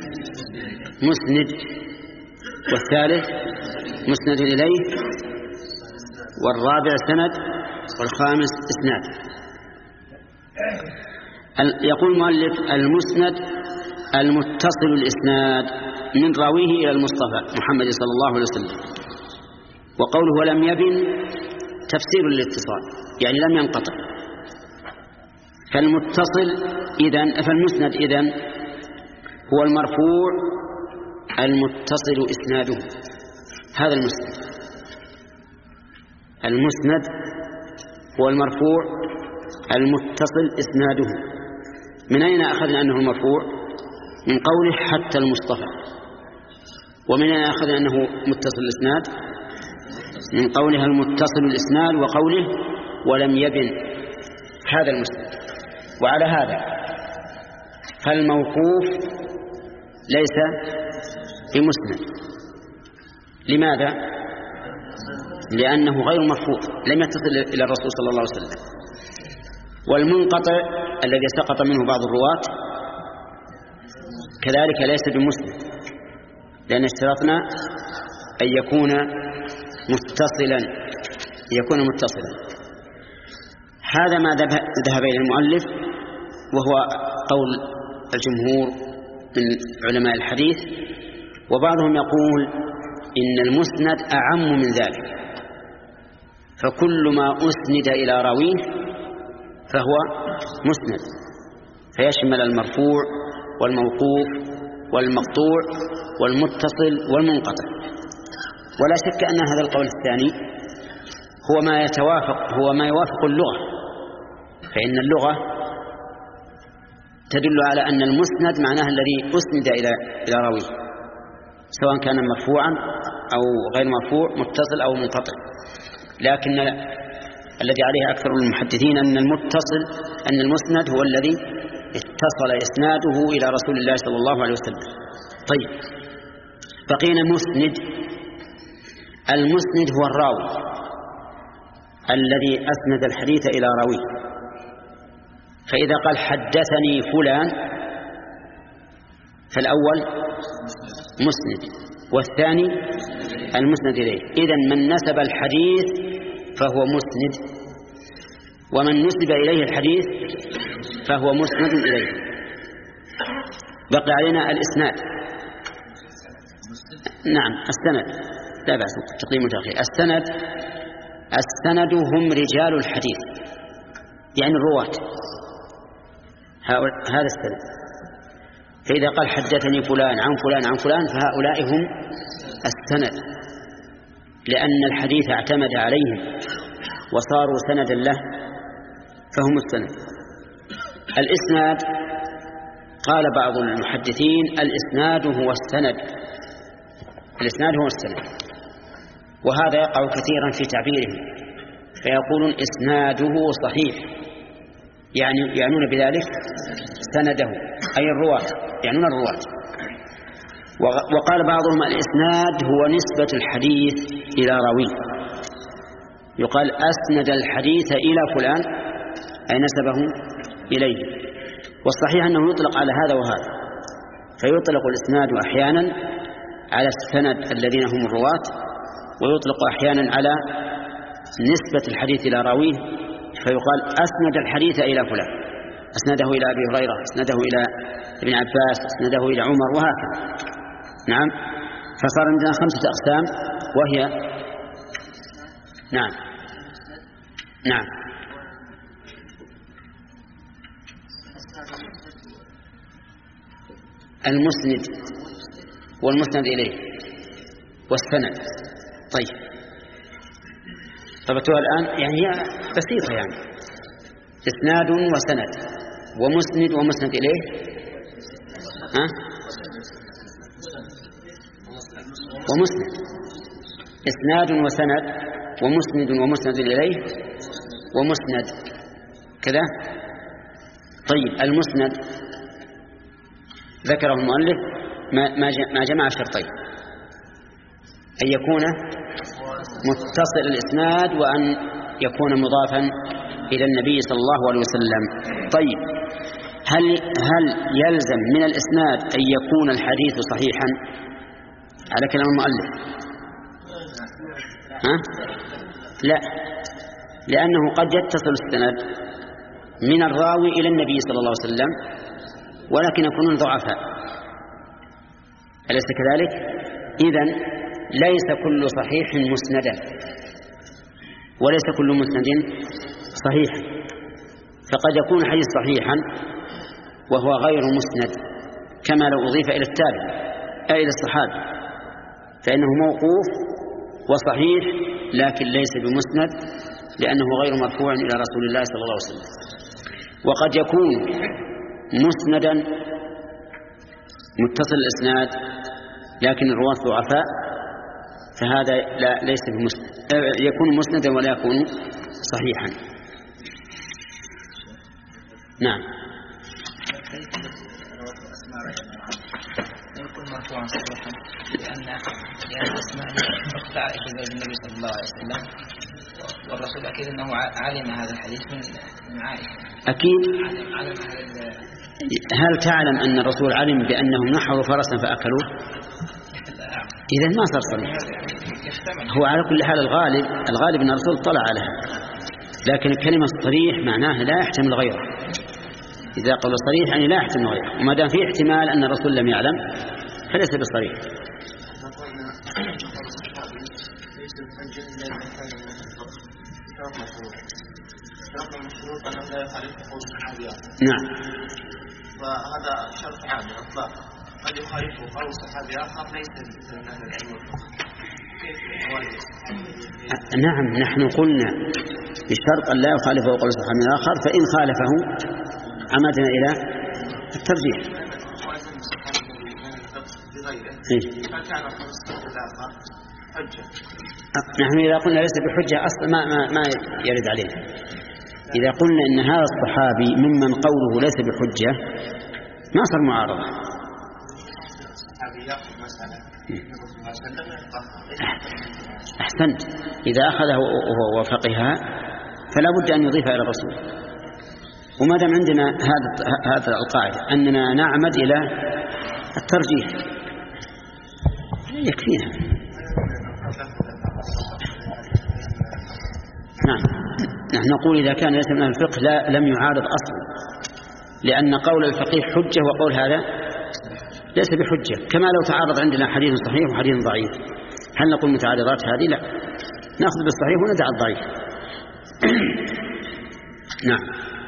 مسند، والثالث مسند إليه، والرابع سند، والخامس إسناد. يقول المؤلف: المسند المتصل الإسناد من راويه إلى المصطفى محمد صلى الله عليه وسلم. وقوله ولم يبن تفسير للاتصال، يعني لم ينقطع. فالمتصل إذن فالمسند إذن هو المرفوع المتصل إسناده، هذا المسند. المسند هو المرفوع المتصل إسناده. من أين أخذنا أنه المرفوع؟ من قوله حتى المصطفى. ومن أين أخذنا أنه متصل الإسناد؟ من قولها المتصل الإسناد وقوله ولم يبن، هذا المسند. وعلى هذا فالموقوف ليس بمسند. لماذا؟ لأنه غير مرفوع، لم يتصل إلى الرسول صلى الله عليه وسلم. والمنقطع الذي سقط منه بعض الرواة كذلك ليس بمسند، لأن اشترطنا أن يكون متصلا يكون متصلا هذا ما ذهب إلى المؤلف، وهو قول الجمهور من علماء الحديث. وبعضهم يقول إن المسند أعم من ذلك، فكل ما أسند إلى راويه فهو مسند، فيشمل المرفوع والموقوف والمقطوع والمتصل والمنقطع. ولا شك أن هذا القول الثاني هو ما يتوافق هو ما يوافق اللغة، فإن اللغة تدل على أن المسند معناه الذي أسند إلى إلى راويه، سواء كان مرفوعا أو غير مرفوع، متصل أو منقطع. لكن الذي عليه أكثر المحدثين أن المتصل أن المسند هو الذي اتصل إسناده إلى رسول الله صلى الله عليه وسلم. طيب، بقينا مسند. المسند هو الراوي الذي أسند الحديث إلى راويه. فإذا قال حدثني فلان فالأول مسند والثاني المسند إليه. إذن من نسب الحديث فهو مسند، ومن نسب إليه الحديث فهو مسند إليه. بقي علينا الإسناد. نعم، السند لا بأس تقديم وتأخير. السند السند هم رجال الحديث، يعني الرواة، هذا السند. فإذا قال حدثني فلان عن فلان عن فلان فهؤلاء هم السند، لأن الحديث اعتمد عليهم وصاروا سندا له فهم السند. الإسناد قال بعض المحدثين الإسناد هو السند، الإسناد هو السند، وهذا يقع كثيرا في تعبيرهم، فيقولون إسناده صحيح، يعني يعنون بذلك سنده أي الرواة، يعنون الرواة. وقال بعضهم الإسناد هو نسبة الحديث إلى راوي، يقال أسند الحديث إلى فلان أي نسبه إليه. والصحيح أنه يطلق على هذا وهذا، فيطلق الإسناد أحيانا على السند الذين هم الرواة، ويطلق أحيانا على نسبة الحديث إلى راويه، فيقال أسند الحديث إلى فلان، أسنده إلى أبي هريرة، أسنده إلى ابن عباس، أسنده إلى عمر، وهكذا. نعم، فصار عندنا خمسة أقسام، وهي نعم نعم المسند والمسند إليه والسند. طيب، طبعتها الآن يعني هي بسيطة، يعني إسناد وسند ومسند ومسند إليه، ها؟ ومسند، إسناد وسند ومسند ومسند إليه ومسند كذا. طيب، المسند ذكره المؤلف ما جمع شرطين: أن يكون متصل الإسناد وأن يكون مضافا إلى النبي صلى الله عليه وسلم. طيب، هل هل يلزم من الإسناد أن يكون الحديث صحيحا على كلام المؤلف؟ ها؟ لا، لأنه قد يتصل السند من الراوي إلى النبي صلى الله عليه وسلم ولكن يكونون ضعفاء، أليس كذلك؟ إذن ليس كل صحيح مسندا وليس كل مسند صحيحا، فقد يكون الحديث صحيحا وهو غير مسند، كما لو أضيف إلى التابع أي إلى الصحابي فإنه موقوف وصحيح لكن ليس بمسند لأنه غير مرفوع إلى رسول الله صلى الله عليه وسلم. وقد يكون مسندا متصل الإسناد لكن الرواة ضعفاء، فهذا لا ليس بمسند، يكون مسندا ولا يكون صحيحا. نعم. يكون مرفوعا صحيحا لأن لأن الأسماء تقطع إجابة النبي صلى الله عليه وسلم، والرسول أكيد أنه علم هذا الحديث من عائشة. أكيد. علم هل تعلم أن الرسول علم بأنهم نحروا فرسا فأكلوه؟ إذا ما صار صريح. هو على كل حال الغالب الغالب أن الرسول طلع على هذا، لكن الكلمة الصريح معناه لا يحتمل غيره. إذا قال صريح يعني لا يحتمل غيره، وما دام في احتمال أن الرسول لم يعلم فليس بصريح. نعم. وهذا شرط عام اطلاقا، قد يخالفه قول صحابي آخر ليس من أهل العلم. نعم، نحن قلنا بشرط أن لا يخالفه قول صحابي آخر، فإن خالفه عمدنا إلى الترجيح. بغيره إيه؟ فكان الصحيح الآخر حجة. نحن إذا قلنا ليس بحجة أصلا ما, ما, ما يرد عليه. إذا قلنا إن هذا الصحابي ممن قوله ليس بحجة ما صار معارضة. أحسنت. إذا أخذه وهو وفقها فلا بد أن يضيفها إلى الرسول. وما دام عندنا هذا هذا القاعدة أننا نعمد إلى الترجيح يكفينا. نعم نحن نقول إذا كان ليس من الفقه لا لم يعارض أصلا، لأن قول الفقيه حجة وقول هذا ليس بحجة. كما لو تعارض عندنا حديث صحيح وحديث ضعيف، هل نقول متعارضات هذه؟ لا، نأخذ بالصحيح وندع الضعيف. نعم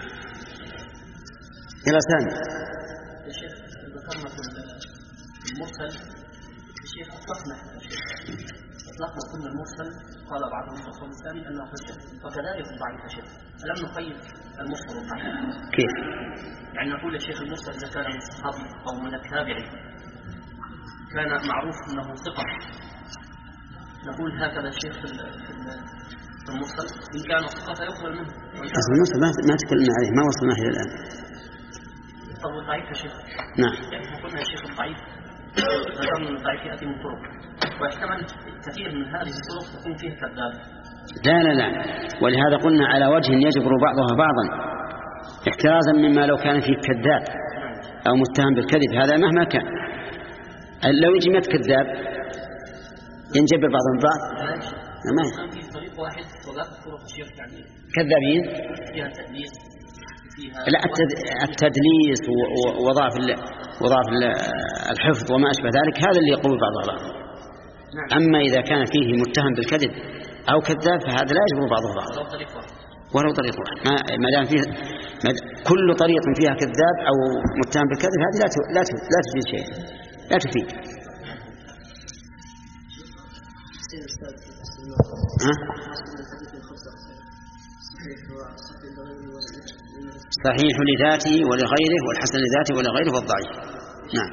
إلى ثاني. يا شيخ ذكرنا المرسل يا شيخ أطلقنا أطلقنا كل المرسل قال بعض المفسرين الثاني أنه حجة، وكذلك الضعيف يا شيخ. ألم نقيد المرسل والضعيف؟ كيف؟ يعني نقول يا شيخ المرسل إذا كان من الصحابي أو من التابعي كان معروف أنه ثقة، نقول هكذا الشيخ في في المرسل إن كان ثقة فيقبل منه. بس المرسل ما تكلمنا عليه، ما وصلنا إلى الآن. طب الضعيف يا شيخ؟ نعم. يعني قلنا يا شيخ الضعيف ذكرنا أن الضعيف يأتي من طرق، واحتمل كثير من هذه الطرق تكون فيه كذاب. لا لا لا، ولهذا قلنا على وجه يجبر بعضها بعضا احترازا مما لو كان فيه كذاب أو متهم بالكذب، هذا مهما كان. لو يجي مئة كذاب ينجبر بعضهم بعض. ما كان في طريق واحد ولا طرق الشيخ يعني كذابين فيها تدليس فيها لا التدليس وضعف وضعف الحفظ وما أشبه ذلك، هذا اللي يقوم بعضها بعض. أما إذا كان فيه متهم بالكذب أو كذاب فهذا لا يجبر بعضه بعض ولو طريق واحد. ما دام فيه كل طريق فيها كذاب أو متهم بالكذب هذه لا لا لا تفيد شيء، لا تفيد. ها؟ صحيح لذاته ولغيره والحسن لذاته ولغيره والضعيف. نعم.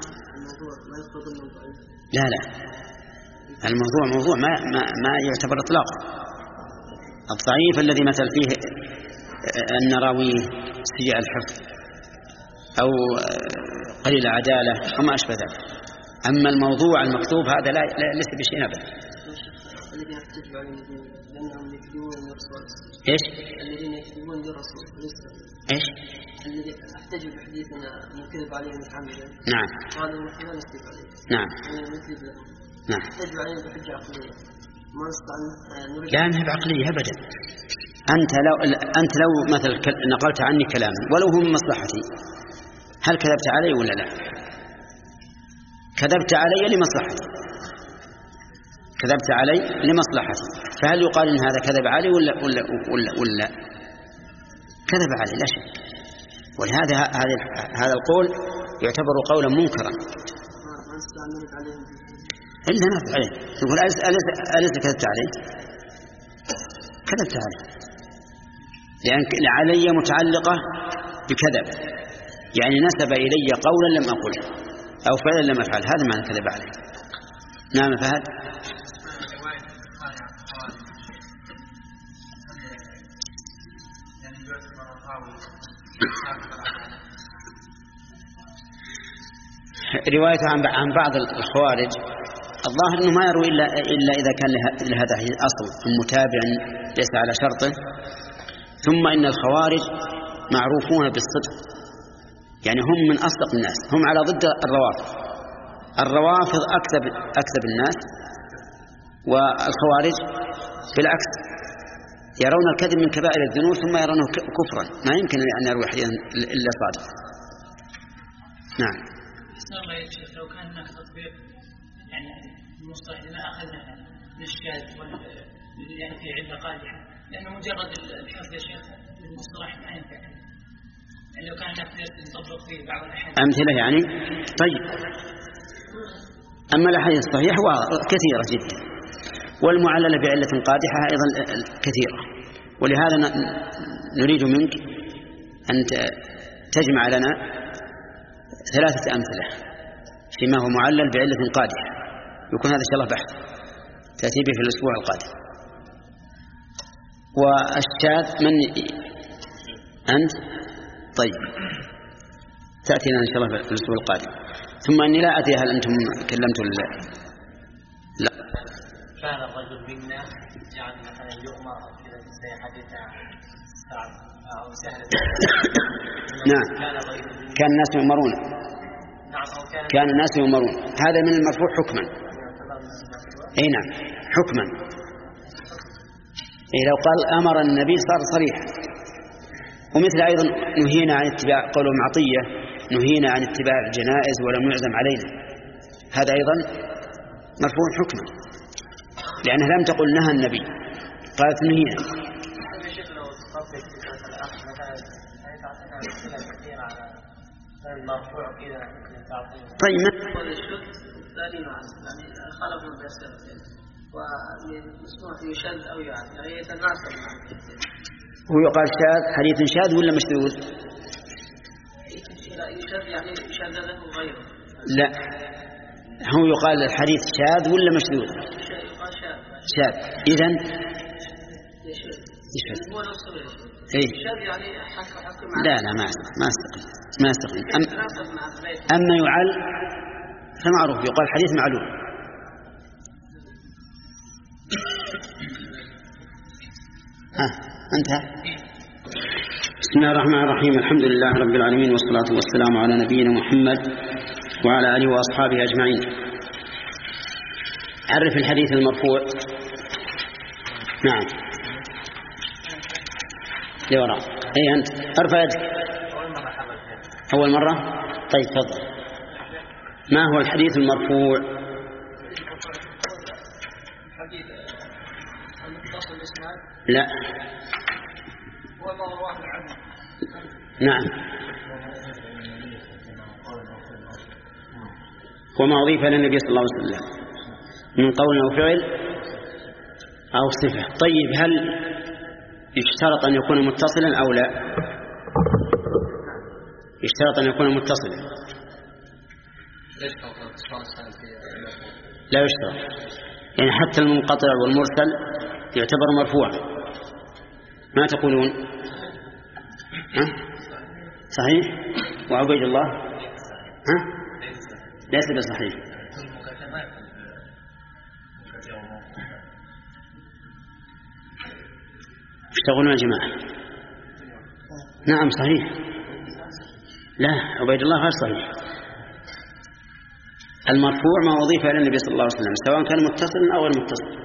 لا لا، الموضوع موضوع ما ما ما يعتبر اطلاقا. الضعيف الذي مثل فيه ان راويه سيء الحفظ او قليل العداله وما اشبه ذلك. اما الموضوع المكتوب هذا لا ليس بشيء ابدا. ايش؟ الذين يكذبون للرسول ايش؟ الذي احتج بحديثنا نكذب عليه متعمدا. نعم. قال المحتمل نكذب عليه. نعم. نكذب له. نعم. احتج عليه بحجة عقلية. ما نستطيع نرجع. لا ما هي بعقلية أبدا. أنت لو أنت لو مثلا نقلت عني كلاما ولو هو من مصلحتي، هل كذبت علي ولا لا؟ كذبت علي لمصلحتي. كذبت علي لمصلحتي، فهل يقال إن هذا كذب علي ولا ولا ولا, ولا؟ كذب علي لا شك. ولهذا هذا هذا القول يعتبر قولا منكرا. إلا نفع عليه. يقول أليس أليس كذبت عليه؟ كذبت عليه، لأن علي متعلقة بكذب، يعني نسب إلي قولا لم أقله أو فعلا لم أفعل، هذا معنى كذب عليه. نعم فهد. رواية عن بعض الخوارج الظاهر أنه ما يروي إلا, إلا إذا كان لهذا أصل متابع ليس على شرطه. ثم إن الخوارج معروفون بالصدق، يعني هم من أصدق الناس، هم على ضد الروافض. الروافض أكذب أكذب الناس، والخوارج بالعكس يرون الكذب من كبائر الذنوب ثم يرونه كفرا، ما يمكن أن يروي حديثا إلا صادق. نعم. لو كان هناك تطبيق يعني المصطلح لما أخذنا الإشكال يعني في عدة قادحة، لأنه مجرد الحفظ يا شيخ للمصطلح ما ينفع. يعني لو كان هناك نطبق فيه بعض الأحاديث أمثلة يعني. طيب، أما الأحاديث الصحيحة كثيرة جدا، والمعللة بعلة قادحة أيضا كثيرة. ولهذا نريد منك أن تجمع لنا ثلاثة أمثلة فيما هو معلل بعلة قادحة، يكون هذا إن شاء الله بحث تأتي به في الأسبوع القادم. والشاذ من أنت؟ طيب تأتينا إن شاء الله في الأسبوع القادم. ثم أني لا أدري هل أنتم كلمتوا لا لا كان الرجل منا يعني مثلا يؤمر كذا زي حديث سعد أو سهل نعم كان الناس يؤمرون كان الناس يؤمرون هذا من المرفوع حكما. أي نعم حكما. إيه لو قال أمر النبي صار صريح. ومثل أيضا نهينا عن اتباع قوله معطية نهينا عن اتباع الجنائز ولم يعزم علينا، هذا أيضا مرفوع حكما لأنها لم تقل نهى النبي، قالت نهينا. طيب ما خلفوا البشر ومسموح يشد أو يعني يتناسب مع هو يقال شاذ حديث شاذ ولا مشذوذ؟ يشد يعني يشد له غيره. لا هو يقال الحديث شاذ ولا مشذوذ؟ شاذ. إذن يشد هو نفسه إيه؟ يشد يعني حق حق لا لا ما ما استقيم ما استقيم. أم أما يعل فمعروف يقال حديث معلوم. ها انتهى. بسم الله الرحمن الرحيم. الحمد لله رب العالمين والصلاة والسلام على نبينا محمد وعلى آله وأصحابه أجمعين. عرف الحديث المرفوع. نعم لوراء. أي أنت ارفع يدك. أول مرة. طيب تفضل. ما هو الحديث المرفوع؟ لا نعم وما أضيف للنبي صلى الله عليه وسلم من قول أو فعل أو صفة. طيب هل يشترط أن يكون متصلا أو لا؟ يشترط أن يكون متصلا. لا يشترط يعني حتى المنقطع والمرسل يعتبر مرفوعا. ما تقولون؟ ها؟ صحيح؟ وعبيد الله؟ ها؟ ليس بصحيح. اشتغلوا يا جماعة. نعم صحيح. لا عبيد الله غير صحيح. المرفوع ما أضيف إلى النبي صلى الله عليه وسلم سواء كان متصلا أو غير متصل.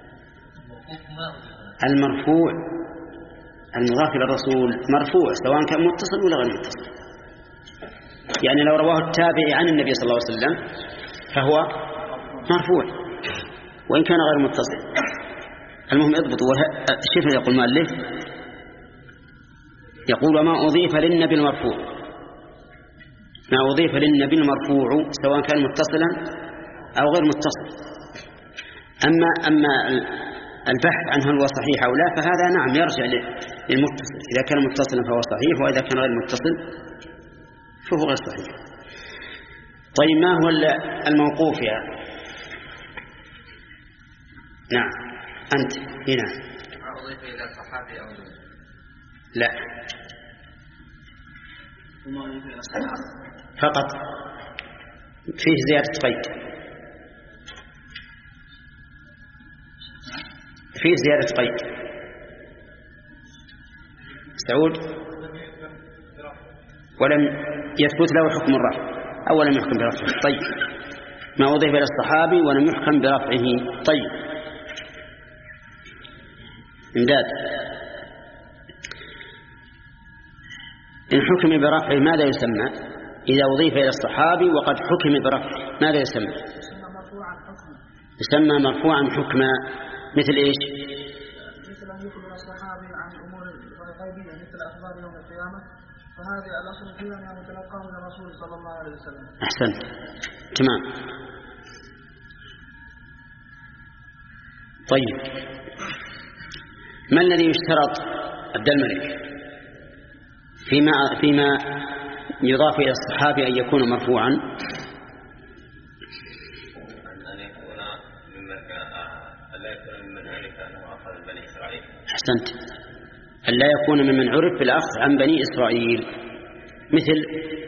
المرفوع المضاف إلى الرسول مرفوع سواء كان متصل ولا غير متصل. يعني لو رواه التابعي عن النبي صلى الله عليه وسلم فهو مرفوع وإن كان غير متصل. المهم اضبطوا. الشيخ يقول مؤلف يقول وما أضيف للنبي المرفوع ما أضيف للنبي المرفوع سواء كان متصلا أو غير متصل. أما أما البحث عنه هل هو صحيح أو لا فهذا نعم يرجع للمتصل. إذا كان متصلا فهو صحيح وإذا كان غير متصل فهو غير صحيح. طيب ما هو الموقوف يا نعم أنت هنا؟ ما أضيف إلى الصحابي أو لا فقط فيه زيادة قيد. فيه زيادة قيد. سعود ولم يثبت له حكم الرفع أو لم يحكم برفعه. طيب ما أضيف إلى الصحابي ولم يحكم برفعه. طيب امداد إن حكم برفعه ماذا يسمى؟ إذا أضيف إلى الصحابي وقد حكم برفعه ماذا يسمى؟ يسمى مرفوعا حكما. مثل إيش؟ مثل أن يخبر الصحابي عن أمور غيبية مثل أخبار يوم القيامة فهذه الأصل فيها أنه متلقى من الرسول صلى الله عليه وسلم. أحسنت تمام. طيب ما الذي يشترط عبد الملك فيما فيما يضاف إلى الصحابي أن يكون مرفوعا؟ أحسنت. أن لا يكون ممن عرف بالأخذ عن بني إسرائيل، مثل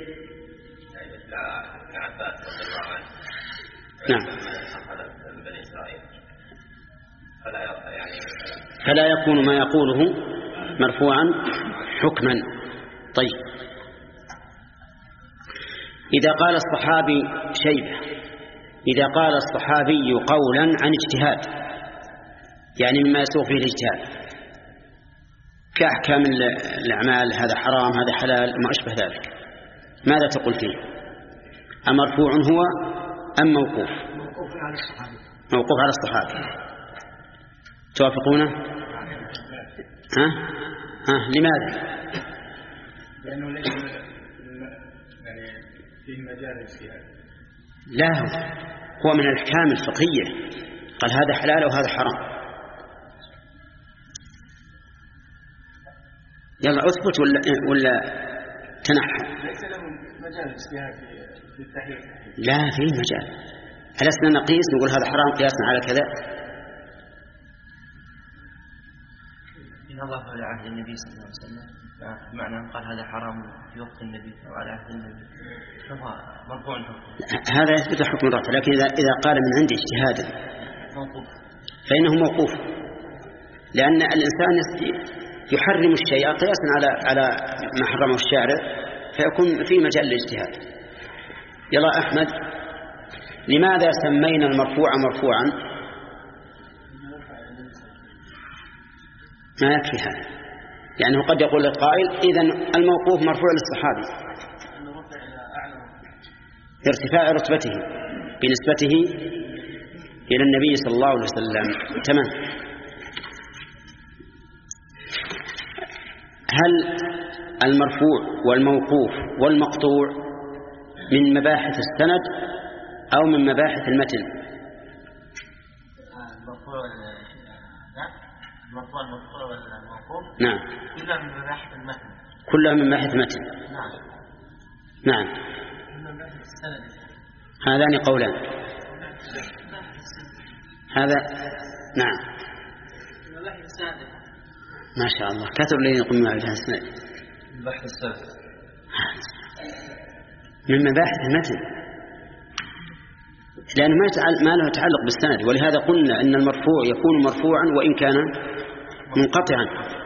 نعم فلا يكون ما يقوله مرفوعا حكما. طيب، إذا قال الصحابي شيبة إذا قال الصحابي قولا عن اجتهاد، يعني مما يسوغ فيه الاجتهاد كأحكام الأعمال، هذا حرام هذا حلال وما أشبه ذلك، ماذا تقول فيه؟ أمرفوع هو أم موقوف؟ موقوف على الصحابي. موقوف على الصحابي. توافقونه؟ ها؟ ها لماذا؟ لأنه ليس يعني فيه مجال اجتهاد. لا، هو من الأحكام الفقهية، قال هذا حلال وهذا حرام. يلا أثبت ولا ولا تنحى؟ ليس له مجال اجتهاد في التحريم. لا، فيه مجال. ألسنا نقيس نقول هذا حرام قياسا على كذا؟ إن الله على عهد النبي صلى الله عليه وسلم، معنى قال هذا حرام في وقت النبي وعلى عهد النبي، فهو مرفوع حكم. هذا يثبت حكم الرفع، لكن إذا إذا قال من عندي اجتهادا فإنه موقوف، لأن الإنسان يحرم الشيء قياسا على على ما حرمه الشارع، فيكون في مجال الاجتهاد. يلا أحمد، لماذا سمينا المرفوع مرفوعا؟ ما يكفي هذا، يعني قد يقول القائل إذن الموقوف مرفوع للصحابي ارتفاع رتبته بنسبته إلى النبي صلى الله عليه وسلم. تمام. هل المرفوع والموقوف والمقطوع من مباحث السند أو من مباحث المتن؟ المرفوع المرفوع المقطوع والموقوف نعم، كلها من مباحث المتن. كلها من مباحث المتن. نعم نعم، من مباحث السند. هذان قولان. هذا نعم من مباحث السند. ما شاء الله، كثر الذين يقومون على السند. من مباحث السند من مباحث المتن، لأنه ما ما له تعلق بالسند، ولهذا قلنا أن المرفوع يكون مرفوعا وإن كان منقطعا.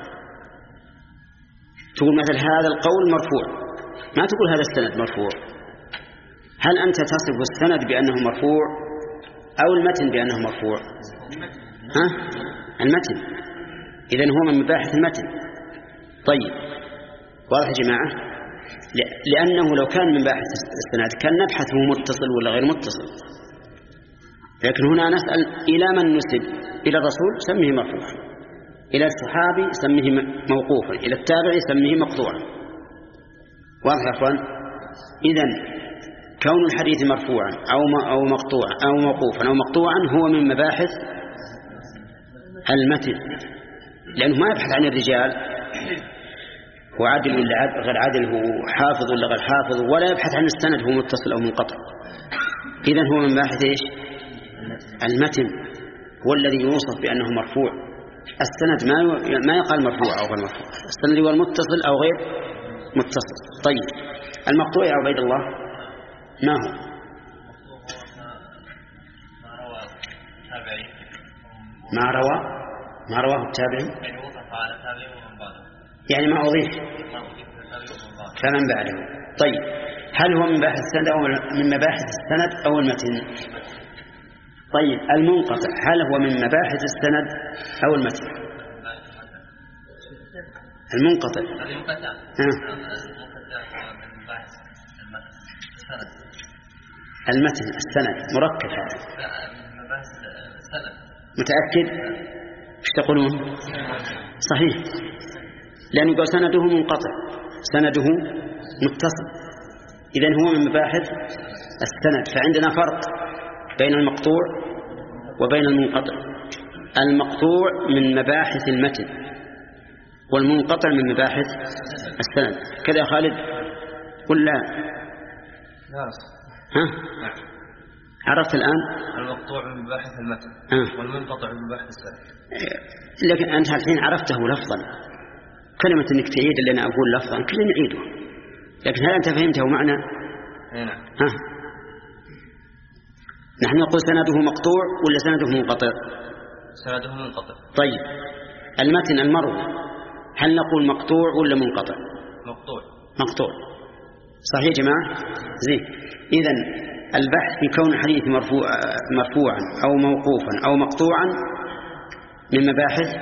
تقول مثل هذا القول مرفوع، ما تقول هذا السند مرفوع. هل أنت تصف السند بأنه مرفوع أو المتن بأنه مرفوع؟ ها؟ المتن. إذن هو من مباحث المتن. طيب، واضح يا جماعة؟ لأنه لو كان من باحث السند كان نبحث هو متصل ولا غير متصل، لكن هنا نسأل إلى من نسب؟ إلى الرسول سميه مرفوعا، إلى الصحابي سميه موقوفا، إلى التابعي سميه مقطوعا. واضح يا أخوان؟ إذن كون الحديث مرفوعا أو أو مقطوعا أو موقوفا أو مقطوعا هو من مباحث المتن، لأنه ما يبحث عن الرجال هو عادل ولا غير عادل، هو حافظ ولا غير حافظ، ولا يبحث عن السند هو متصل أو منقطع. إذن هو من باحث إيش؟ المتن هو الذي يوصف بأنه مرفوع. السند ما ما يقال مرفوع أو غير مرفوع، السند هو المتصل أو غير متصل. طيب، المقطوع يا عبيد الله ما هو؟ ما روى ما رواه التابعي، يعني ما أضيف فمن بعده. طيب، هل هو من باحث السند أو من مباحث السند أو المتن؟ طيب، المنقطع هل هو من مباحث السند أو المتن؟ المنقطع المتن السند مركب هذا. متأكد؟ ايش تقولون؟ صحيح، لأنه قال سنده منقطع سنده متصل، إذن هو من مباحث السند. فعندنا فرق بين المقطوع وبين المنقطع. المقطوع من مباحث المتن والمنقطع من مباحث السند. كذا يا خالد؟ قل لا. ها؟ عرفت الآن؟ المقطوع بباحث المتن آه. والمنقطع بباحث السند. لكن أنت الحين عرفته لفظا، كلمة أنك تعيد اللي أنا أقول لفظا كلنا نعيده، لكن هل أنت فهمته معنى؟ نعم. ها. نحن نقول سنده مقطوع ولا سنده منقطع؟ سنده منقطع. طيب المتن المروي هل نقول مقطوع ولا منقطع؟ مقطوع. مقطوع. صحيح يا جماعة؟ زين. إذن البحث في كون الحديث مرفوع مرفوعا أو موقوفا أو مقطوعا من مباحث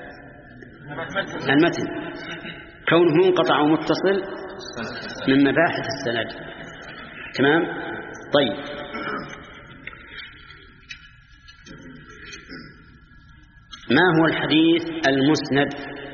المتن، كونه منقطع أو متصل من مباحث السند. تمام؟ طيب ما هو الحديث المسند؟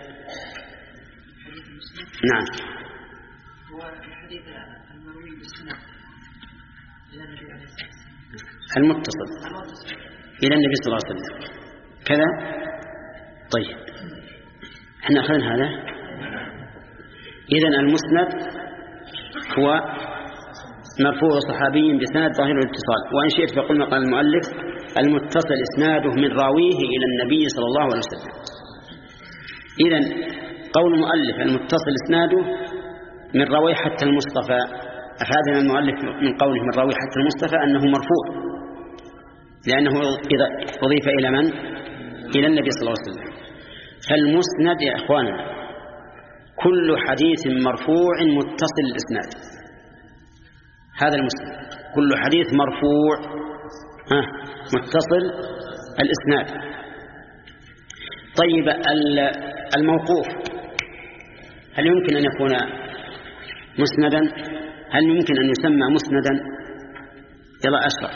نعم. هو الحديث المروي بالسند إلى النبي عليه الصلاة والسلام، المتصل إلى النبي صلى الله عليه وسلم كذا. طيب احنا أخذنا هذا. إذن المسند هو مرفوع صحابي بسند ظاهر الاتصال، وإن شئت فقل ما قال المؤلف المتصل إسناده من راويه إلى النبي صلى الله عليه وسلم. إذن قول المؤلف المتصل إسناده من راويه حتى المصطفى، أفادنا المؤلف من قوله من راويه حتى المصطفى أنه مرفوع، لأنه إذا أضيف إلى من؟ إلى النبي صلى الله عليه وسلم. فالمسند يا إخواننا كل حديث مرفوع متصل الإسناد، هذا المسند. كل حديث مرفوع ها متصل الإسناد. طيب الموقوف هل يمكن أن يكون مسندا؟ هل يمكن أن يسمى مسندا؟ يلا أشرح.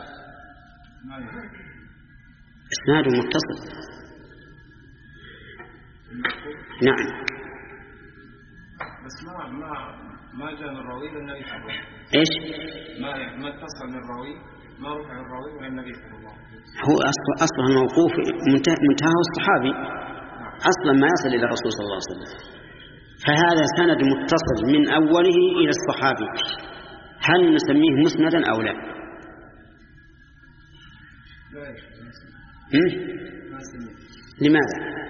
إسناده متصل. نعم. بس ما ما ما جاء من الراوي للنبي صلى الله عليه وسلم. إيش؟ ما ما اتصل من الراوي، ما رفع الراوي ولا النبي صلى الله عليه وسلم. هو أصل أصلا الموقوف منتهى الصحابي، أصلا ما يصل إلى الرسول صلى الله عليه وسلم. فهذا سند متصل من أوله إلى الصحابي، هل نسميه مسندا أو لا؟ هم؟ لماذا؟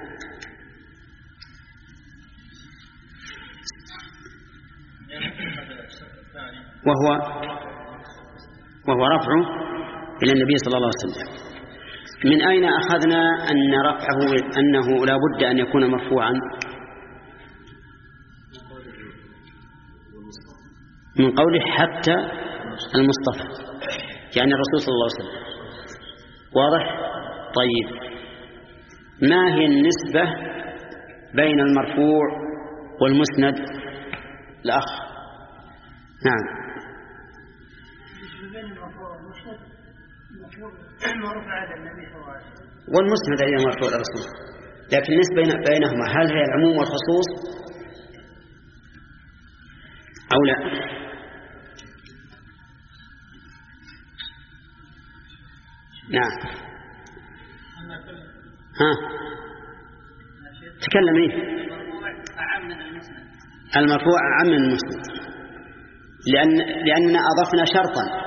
وهو وهو رفعه إلى النبي صلى الله عليه وسلم. من أين أخذنا أن رفعه أنه لا بد أن يكون مرفوعا؟ من قوله حتى المصطفى، يعني الرسول صلى الله عليه وسلم. واضح؟ طيب ما هي النسبة بين المرفوع والمسند؟ الأخ. نعم. والمسند أيضا مرفوع الرسول، لكن النسبة بينهما هل هي العموم والخصوص أو لا؟ نعم. ها تكلم إيه؟ المرفوع أعم من المسند، لأن لأننا أضفنا شرطا.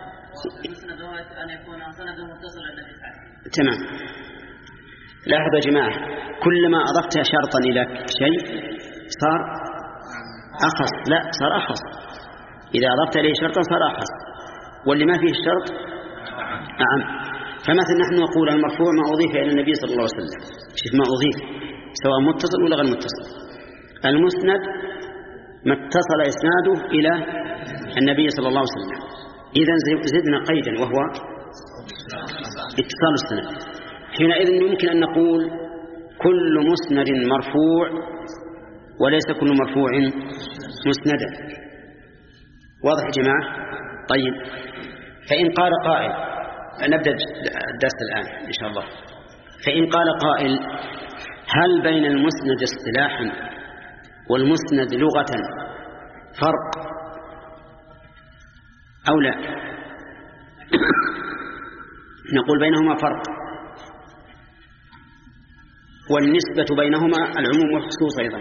تمام. لاحظوا يا جماعة، كلما أضفت شرطا إلى شيء صار أخص. لا، صار أخص. إذا أضفت إليه شرطا صار أخص، واللي ما فيه الشرط أعم. فمثلا نحن نقول المرفوع ما أضيف إلى النبي صلى الله عليه وسلم، شوف ما أضيف سواء متصل ولا غير متصل. المسند ما اتصل إسناده إلى النبي صلى الله عليه وسلم. إذن زدنا قيدا وهو اتصال السند. حينئذ يمكن أن نقول كل مسند مرفوع وليس كل مرفوع مسندا. واضح يا جماعة؟ طيب فإن قال قائل، نبدأ الدرس الآن إن شاء الله. فإن قال قائل هل بين المسند اصطلاحا والمسند لغة فرق أو لا؟ نقول بينهما فرق، والنسبة بينهما العموم والخصوص أيضا.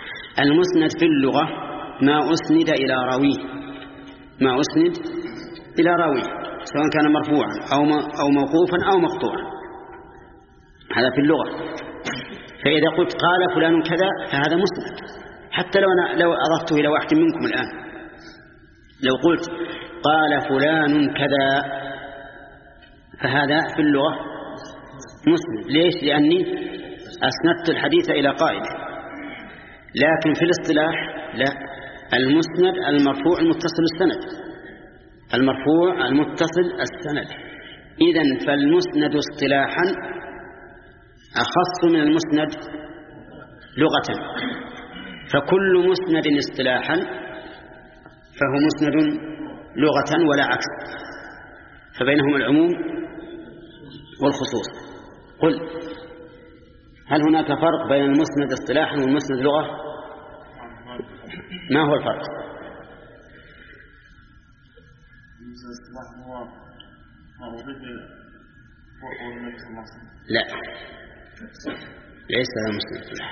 المسند في اللغة ما أسند إلى راويه، ما أسند إلى راوي سواء كان مرفوعا أو أو موقوفا أو مقطوعا، هذا في اللغة. فإذا قلت قال فلان كذا فهذا مسند، حتى لو أنا لو أضفته إلى واحد منكم الآن، لو قلت قال فلان كذا فهذا في اللغة مسند. ليش؟ لأني أسندت الحديث إلى قائله. لكن في الاصطلاح لا، المسند المرفوع المتصل السند، المرفوع المتصل السند. إذن فالمسند اصطلاحا أخص من المسند لغة، فكل مسند اصطلاحا فهو مسند لغة ولا عكس، فبينهما العموم والخصوص. قل هل هناك فرق بين المسند اصطلاحا والمسند لغة؟ ما هو الفرق؟ لا، ليس هذا مسند اصطلاحا.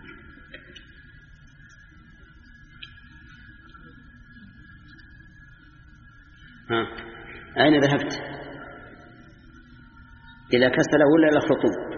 ها، أين ذهبت؟ إلى كسل ولا إلى خطوب؟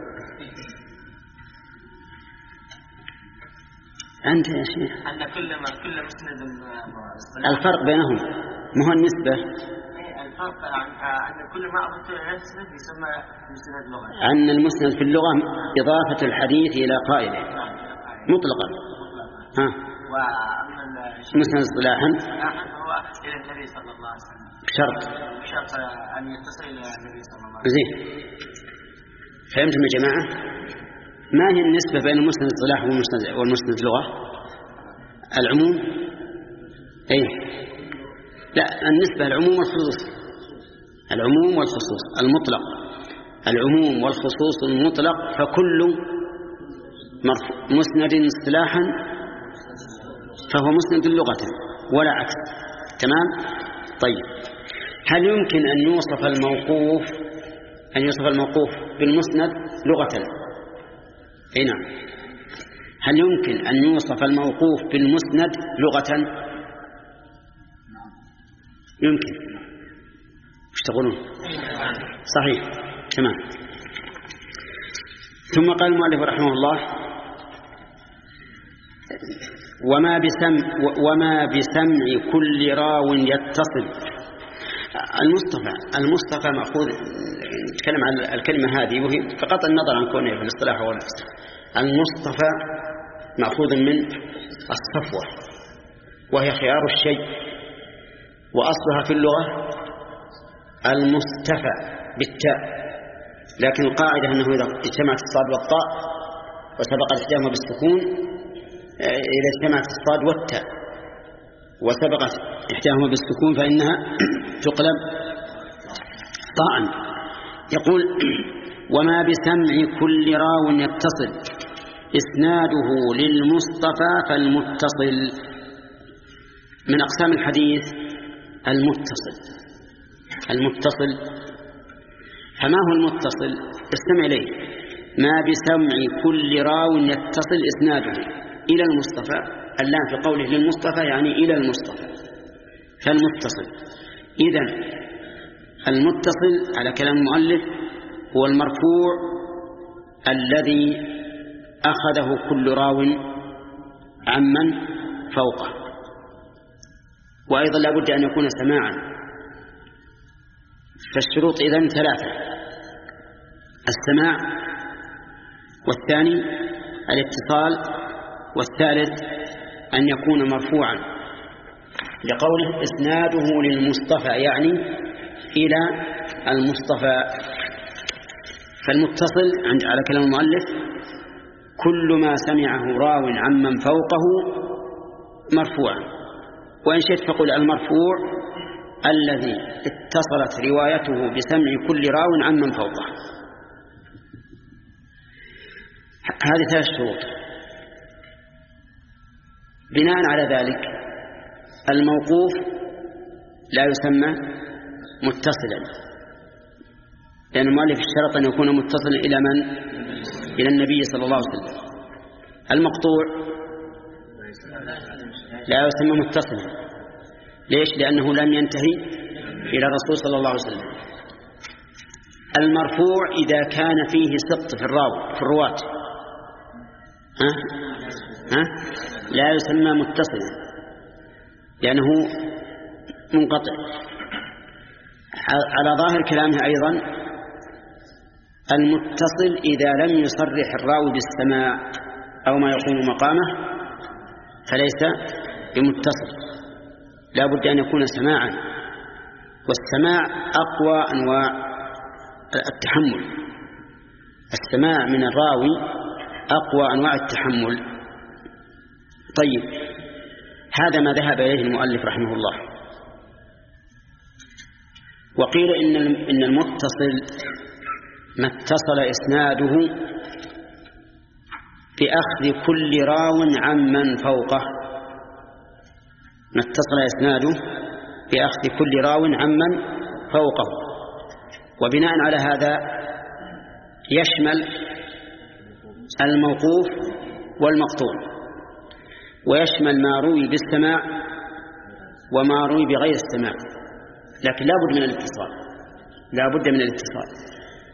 أنت يا شيخ. أن كل ما كل مسند الفرق بينهم ما هو النسبة؟ الفرق أن كل ما أضفت إلى المسند يسمى مسند لغة. أن المسند في اللغة إضافة الحديث إلى قائله مطلقا. ها. مسند اصطلاحا هو إلى النبي صلى الله عليه وسلم. شرط. شرط أن يتصل إلى النبي صلى الله عليه وسلم. زين. فهمتم يا جماعة؟ ما هي النسبة بين المسند الاصطلاح والمسند والمسند اللغة؟ العموم؟ أي لا، النسبة العموم والخصوص، العموم والخصوص المطلق، العموم والخصوص المطلق، فكل مسند اصطلاحا فهو مسند لغة ولا عكس. تمام؟ طيب، هل يمكن أن يوصف الموقوف أن يوصف الموقوف بالمسند لغة؟ أي نعم. هل يمكن أن يوصف الموقوف بالمسند لغة؟ يمكن. ايش تقولون؟ صحيح. تمام. ثم قال المؤلف رحمه الله: وما بسمع وما بسمع كل راو يتصل. المصطفى المصطفى مأخوذ، نتكلم عن الكلمة هذه وهي بغض النظر عن كونه في الاصطلاح ولا المصطفى مأخوذ من الصفوة، وهي خيار الشيء، وأصلها في اللغة المصطفى بالتاء، لكن القاعدة أنه إذا اجتمعت الصاد والطاء وسبقت إحداهما بالسكون، إذا اجتمعت الصاد والتاء وسبقت إحداهما بالسكون فإنها تقلب طاء. يقول: وما بسمع كل راو يتصل إسناده للمصطفى فالمتصل. من أقسام الحديث المتصل. المتصل فما هو المتصل؟ استمع إليه: ما بسمع كل راو يتصل إسناده إلى المصطفى. اللام في قوله للمصطفى يعني إلى المصطفى، فالمتصل. إذن المتصل على كلام المؤلف هو المرفوع الذي أخذه كل راو عمن فوقه، وأيضا لا بد أن يكون سماعا. فالشروط إذن ثلاثة: السماع، والثاني الاتصال، والثالث أن يكون مرفوعا، لقوله إسناده للمصطفى يعني إلى المصطفى. فالمتصل عند على كلام المؤلف كل ما سمعه راو عمن فوقه مرفوعا، وإن شئت فقل المرفوع الذي اتصلت روايته بسمع كل راو عمن فوقه. هذه ثلاث شروط. بناء على ذلك الموقوف لا يسمى متصلا، لأن المؤلف اشترط أن يكون متصلا إلى من؟ إلى النبي صلى الله عليه وسلم. المقطوع لا يسمى متصلا. ليش؟ لأنه لم ينتهي إلى الرسول صلى الله عليه وسلم. المرفوع إذا كان فيه سقط في الراوي في الرواة ها؟ ها؟ لا يسمى متصلا لأنه منقطع. على ظاهر كلامه أيضا المتصل إذا لم يصرح الراوي بالسماع أو ما يقوم مقامه فليس بمتصل، لا بد أن يكون سماعا، والسماع أقوى أنواع التحمل. السماع من الراوي أقوى أنواع التحمل. طيب، هذا ما ذهب إليه المؤلف رحمه الله. وقيل إن إن المتصل ما اتصل إسناده بأخذ كل راو عمن فوقه، ما اتصل إسناده بأخذ كل راو عمن فوقه. وبناء على هذا يشمل الموقوف والمقطوع، ويشمل ما روي بالسماع وما روي بغير السماع، لكن لا بد من الاتصال، لا بد من الاتصال.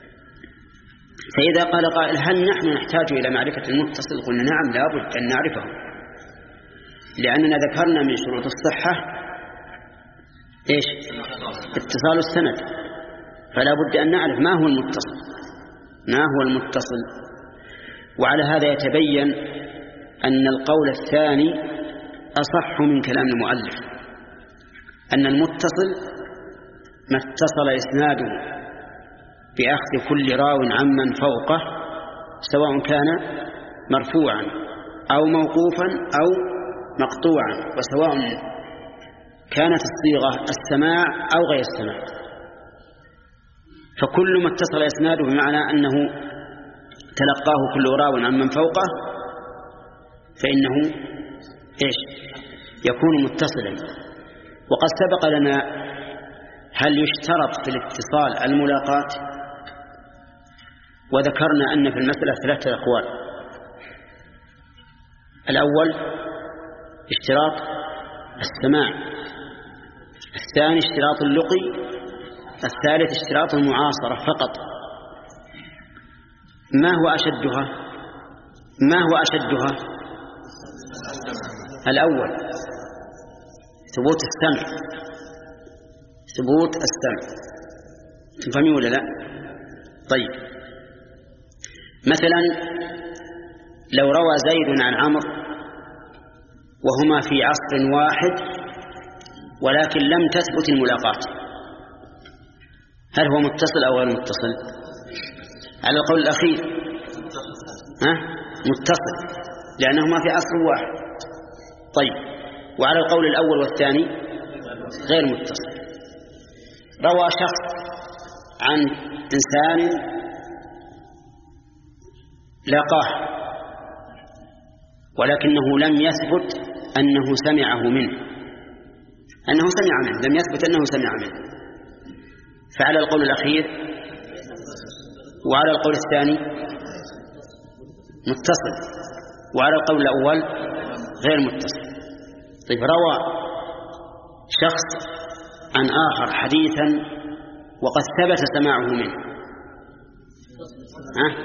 فإذا قال قائل هل نحن نحتاج إلى معرفة المتصل؟ قلنا نعم، لا بد أن نعرفه، لأننا ذكرنا من شروط الصحة إيش؟ اتصال السند، فلا بد أن نعرف ما هو المتصل، ما هو المتصل. وعلى هذا يتبين أن القول الثاني أصح من كلام المؤلف، أن المتصل ما اتصل إسناده بأخذ كل راو عمن فوقه، سواء كان مرفوعا أو موقوفا أو مقطوعا، وسواء كانت الصيغة السماع أو غير السماع، فكل ما اتصل إسناده بمعنى أنه تلقاه كل راو عمن فوقه فإنه إيش؟ يكون متصلا. وقد سبق لنا هل يشترط في الاتصال الملاقات، وذكرنا أن في المسألة ثلاثة أقوال. الأول اشتراط السماع، الثاني اشتراط اللقي، الثالث اشتراط المعاصرة فقط. ما هو أشدها؟ ما هو أشدها؟ الأول ثبوت السمع، ثبوت السمع، تفهمي ولا لا؟ طيب، مثلا لو روى زيد عن عمرو وهما في عصر واحد ولكن لم تثبت الملاقات، هل هو متصل أو غير متصل؟ على القول الأخير ها؟ متصل، لأنهما في عصر واحد. طيب، وعلى القول الأول والثاني غير متصل. روى شخص عن إنسان لاقاه ولكنه لم يثبت أنه سمعه منه، أنه سمع منه، لم يثبت أنه سمع منه، فعلى القول الأخير. وعلى القول الثاني متصل، وعلى القول الأول غير متصل. طيب، روى شخص عن آخر حديثا وقد ثبت سماعه منه، ها؟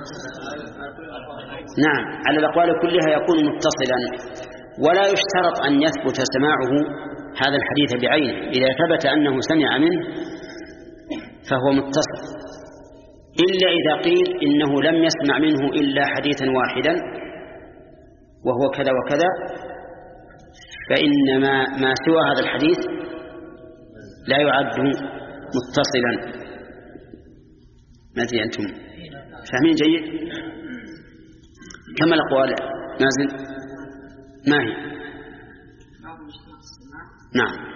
نعم، على الأقوال كلها يكون متصلا، ولا يشترط أن يثبت سماعه هذا الحديث بعينه. إذا ثبت أنه سمع منه فهو متصل، إلا إذا قيل إنه لم يسمع منه إلا حديثا واحدا وهو كذا وكذا، فإنما ما سوى هذا الحديث لا يعد متصلا. ما أدري أنتم فاهمين جيد؟ كما الأقوال نازل ما هي؟ نعم،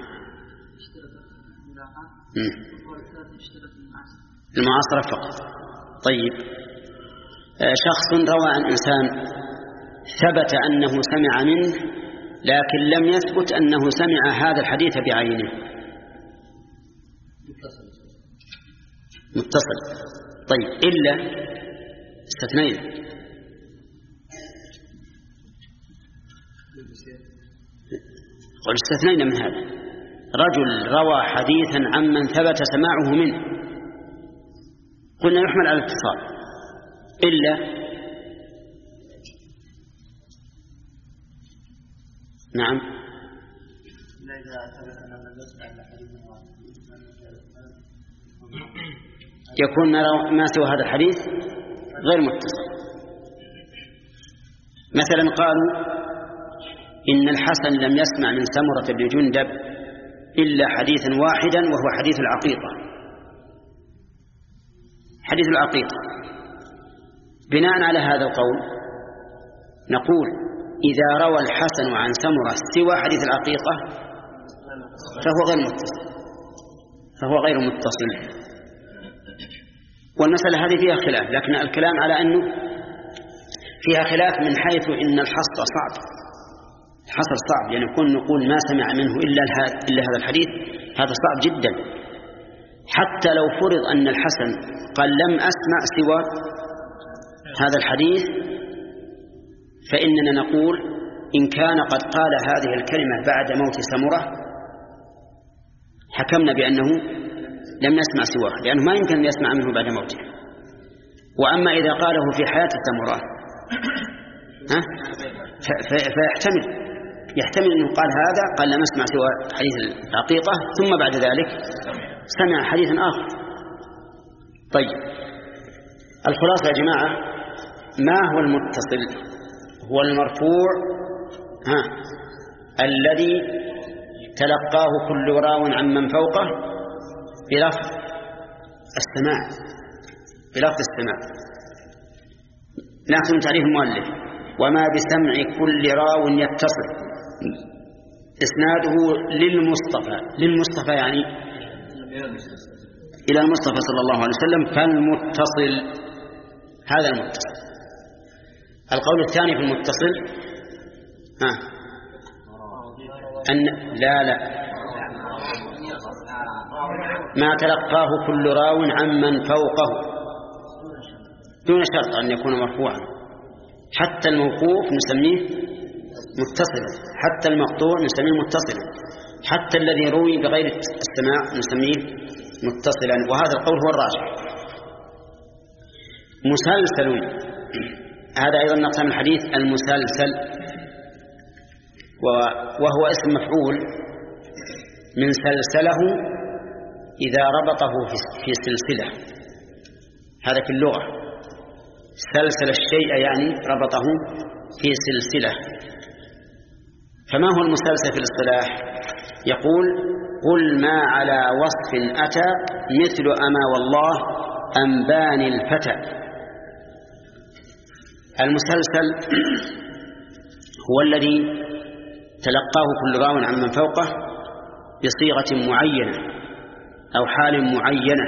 المعاصرة فقط. طيب، شخص روى عن إنسان ثبت أنه سمع منه لكن لم يثبت أنه سمع هذا الحديث بعينه، متصل. طيب، إلا استثنين، قل استثنين من هذا، رجل روى حديثا عمن ثبت سماعه منه، قلنا يحمل على الاتصال إلا نعم يكون ما سوى هذا الحديث غير متصل. مثلا قالوا إن الحسن لم يسمع من سمرة بن جندب إلا حديثا واحدا وهو حديث العقيقة. حديث العقيقة بناء على هذا القول نقول إذا روى الحسن عن سمرة سوى حديث العقيقة فهو غير متصل فهو غير متصل والمسألة هذه فيها خلاف، لكن الكلام على أنه فيها خلاف من حيث إن الحصر صعب. الحصر صعب يعني يكون نقول ما سمع منه إلا إلا هذا الحديث، هذا صعب جدا. حتى لو فرض أن الحسن قال لم أسمع سوى هذا الحديث فإننا نقول إن كان قد قال هذه الكلمة بعد موت سمرة حكمنا بأنه لم يسمع سواه، لأنه ما يمكن أن يسمع منه بعد موته. وأما إذا قاله في حياة سمرة فيحتمل يحتمل أنه قال هذا قال لم أسمع سوى حديث العقيقة ثم بعد ذلك سمع حديثا آخر. طيب الخلاصة يا جماعة ما هو المتصل؟ هو المرفوع ها الذي تلقاه كل راو عمن فوقه بلفظ السماع بلفظ السماع. نحن تعريف المؤلف وما بسمع كل راو يتصل إسناده للمصطفى. للمصطفى يعني إلى المصطفى صلى الله عليه وسلم فالمتصل هذا المتصل. القول الثاني في المتصل ها أن لا لا ما تلقاه كل راو عمن فوقه دون شرط أن يكون مرفوعا. حتى الموقوف نسميه متصلا، حتى المقطوع نسميه متصلا، حتى الذي روي بغير السماع نسميه متصلا. وهذا القول هو الراجح. مسلسل هذا أيضا نقسم الحديث المسلسل وهو اسم مفعول من سلسله إذا ربطه في سلسلة. هذا في اللغة سلسل الشيء يعني ربطه في سلسلة. فما هو المسلسل في الاصطلاح؟ يقول قل ما على وصف أتى مثل أما والله أنبان الفتى. المسلسل هو الذي تلقاه كل راو عمن فوقه بصيغة معينة أو حال معينة،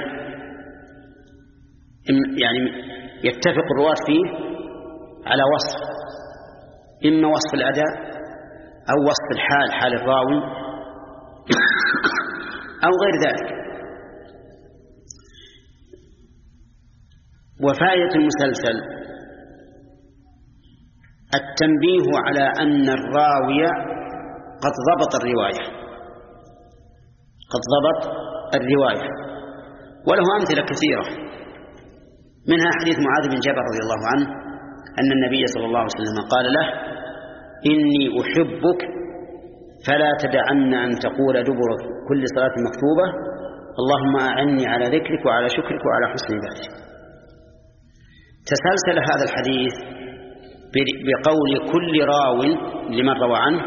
يعني يتفق الرواة فيه على وصف، إما وصف الأداء أو وصف الحال حال الراوي أو غير ذلك. وفائدة المسلسل التنبيه على أن الراوي قد ضبط الرواية قد ضبط الرواية وله أمثلة كثيرة، منها حديث معاذ بن جبل رضي الله عنه أن النبي صلى الله عليه وسلم قال له إني أحبك فلا تدعن أن تقول دبر كل صلاة مكتوبة اللهم أعني على ذكرك وعلى شكرك وعلى حسن عبادتك. تسلسل هذا الحديث بقول كل راو لمن روى عنه